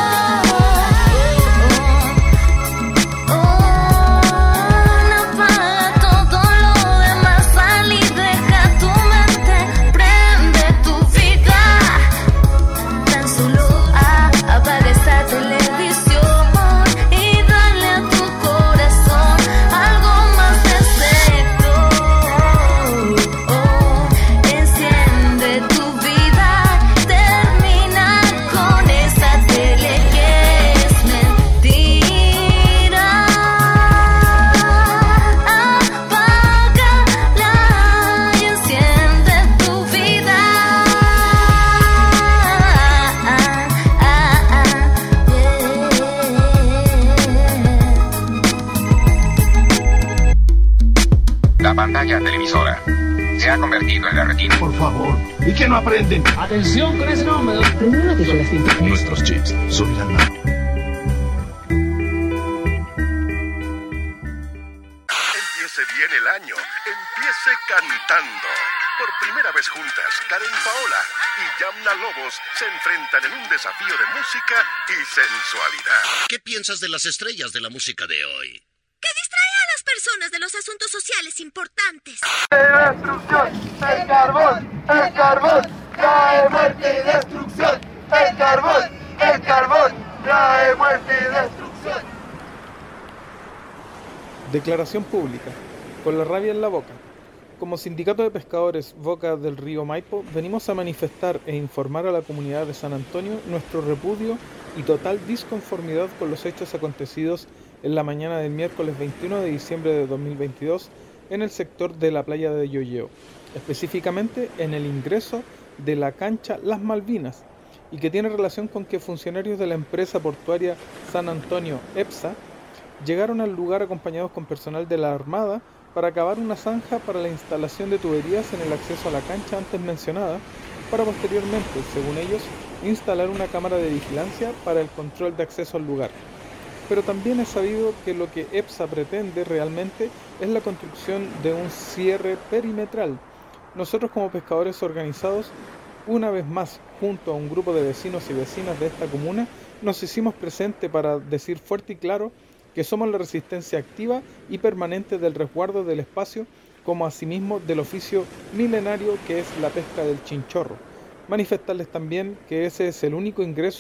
Apaga todo lo demás, sal y deja tu mente, prende tu vida. Tan solo apaga esta televisión y dale a tu corazón algo más de sector. Enciende tu vida, termina con esa tele que es mentira. Apágala y enciende tu vida. La pantalla televisora se ha convertido en la retina. Por favor, ¿y que no aprenden? Atención con ese nombre. Nuestros chips subirán más. Empiece bien el año, empiece cantando. Por primera vez juntas, Karen Paola y Yamna Lobos se enfrentan en un desafío de música y sensualidad. ¿Qué piensas de las estrellas de la música de hoy? Que distrae a las personas de los asuntos sociales importantes. Destrucción, el carbón trae muerte y destrucción. El carbón trae muerte y destrucción. Declaración pública, con la rabia en la boca. Como Sindicato de Pescadores Boca del Río Maipo, venimos a manifestar e informar a la comunidad de San Antonio nuestro repudio y total disconformidad con los hechos acontecidos en la mañana del miércoles 21 de diciembre de 2022 en el sector de la playa de Yoyeo, específicamente en el ingreso de la cancha Las Malvinas, y que tiene relación con que funcionarios de la empresa portuaria San Antonio EPSA llegaron al lugar acompañados con personal de la Armada para cavar una zanja para la instalación de tuberías en el acceso a la cancha antes mencionada, para posteriormente, según ellos, instalar una cámara de vigilancia para el control de acceso al lugar. Pero también es sabido que lo que EPSA pretende realmente es la construcción de un cierre perimetral. Nosotros, como pescadores organizados, una vez más, junto a un grupo de vecinos y vecinas de esta comuna, nos hicimos presente para decir fuerte y claro que somos la resistencia activa y permanente del resguardo del espacio, como asimismo del oficio milenario que es la pesca del chinchorro. Manifestarles también que ese es el único ingreso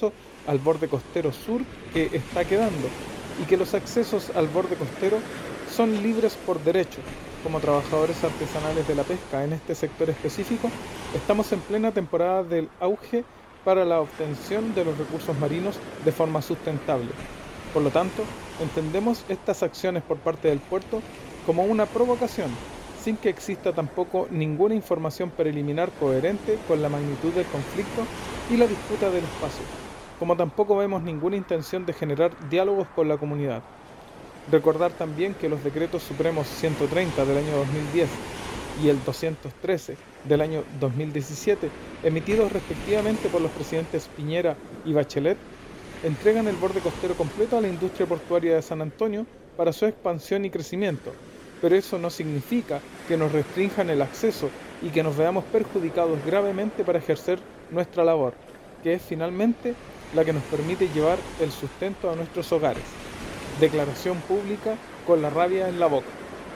al borde costero sur que está quedando y que los accesos al borde costero son libres por derecho. Como trabajadores artesanales de la pesca en este sector específico, estamos en plena temporada del auge para la obtención de los recursos marinos de forma sustentable. Por lo tanto, entendemos estas acciones por parte del puerto como una provocación, sin que exista tampoco ninguna información preliminar coherente con la magnitud del conflicto y la disputa del espacio, como tampoco vemos ninguna intención de generar diálogos con la comunidad. Recordar también que los decretos supremos 130 del año 2010 y el 213 del año 2017, emitidos respectivamente por los presidentes Piñera y Bachelet, entregan el borde costero completo a la industria portuaria de San Antonio para su expansión y crecimiento, pero eso no significa que nos restrinjan el acceso y que nos veamos perjudicados gravemente para ejercer nuestra labor, que es finalmente la que nos permite llevar el sustento a nuestros hogares. Declaración pública con la rabia en la boca.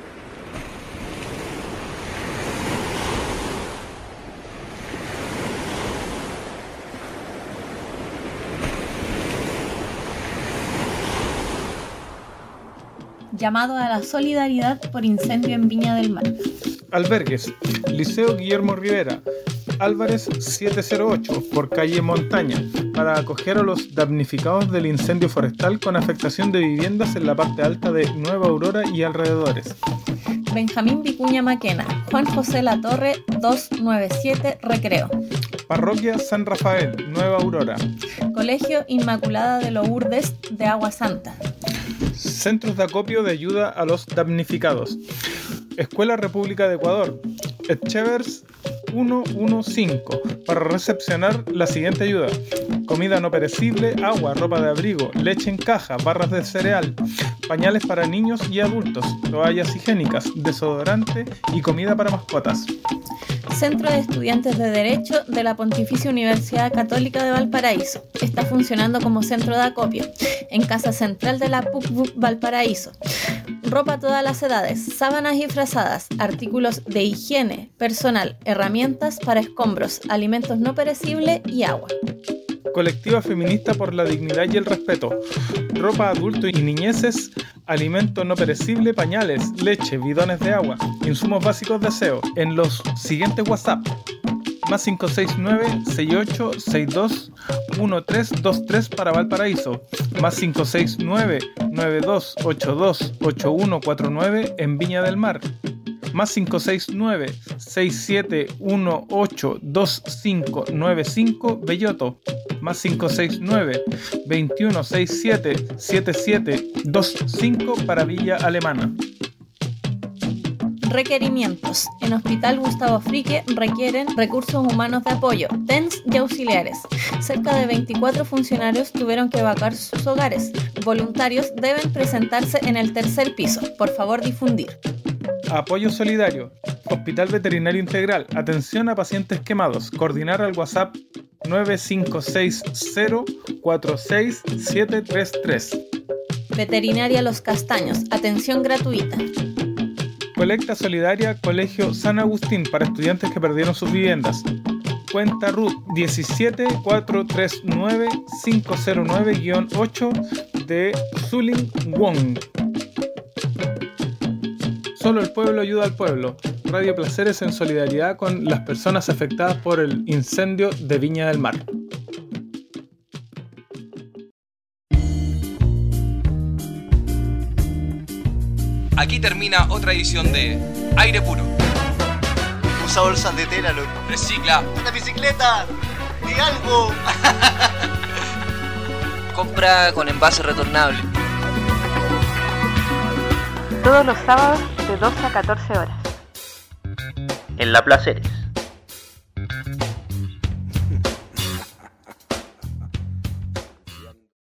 Llamado a la solidaridad por incendio en Viña del Mar. Albergues, Liceo Guillermo Rivera, Álvarez 708, por calle Montaña, para acoger a los damnificados del incendio forestal con afectación de viviendas en la parte alta de Nueva Aurora y alrededores. Benjamín Vicuña Maquena, Juan José Latorre 297, Recreo. Parroquia San Rafael, Nueva Aurora. Colegio Inmaculada de Lourdes de Agua Santa. Centros de acopio de ayuda a los damnificados. Escuela República de Ecuador, Etchevers 115, para recepcionar la siguiente ayuda: comida no perecible, agua, ropa de abrigo, leche en caja, barras de cereal, pañales para niños y adultos, toallas higiénicas, desodorante y comida para mascotas. Centro de Estudiantes de Derecho de la Pontificia Universidad Católica de Valparaíso. Está funcionando como centro de acopio en Casa Central de la PUC Valparaíso. Ropa a todas las edades, sábanas y frazadas, artículos de higiene personal, herramientas para escombros, alimentos no perecibles y agua. Colectiva Feminista por la Dignidad y el Respeto. Ropa adulto y niñeces, alimento no perecible, pañales, leche, bidones de agua, insumos básicos de aseo. En los siguientes WhatsApp: más 569-6862-1323 para Valparaíso, más 569-9282-8149 en Viña del Mar, más 569-6718-2595 Belloto, más 569-2167-7725 para Villa Alemana. Requerimientos. En Hospital Gustavo Frique requieren recursos humanos de apoyo, TENS y auxiliares. Cerca de 24 funcionarios tuvieron que evacuar sus hogares. Voluntarios deben presentarse en el tercer piso. Por favor, difundir. Apoyo solidario. Hospital Veterinario Integral. Atención a pacientes quemados. Coordinar al WhatsApp 956046733. Veterinaria Los Castaños. Atención gratuita. Colecta solidaria Colegio San Agustín para estudiantes que perdieron sus viviendas. Cuenta RUT 17439-509-8 de Zulin Wong. Solo el pueblo ayuda al pueblo. Radio Placeres en solidaridad con las personas afectadas por el incendio de Viña del Mar. Aquí termina otra edición de Aire Puro. Usa bolsas de tela, loco. Recicla. ¡Una bicicleta! ¡Di algo! Compra con envase retornable. Todos los sábados de 12 a 14 horas. En La Placeres.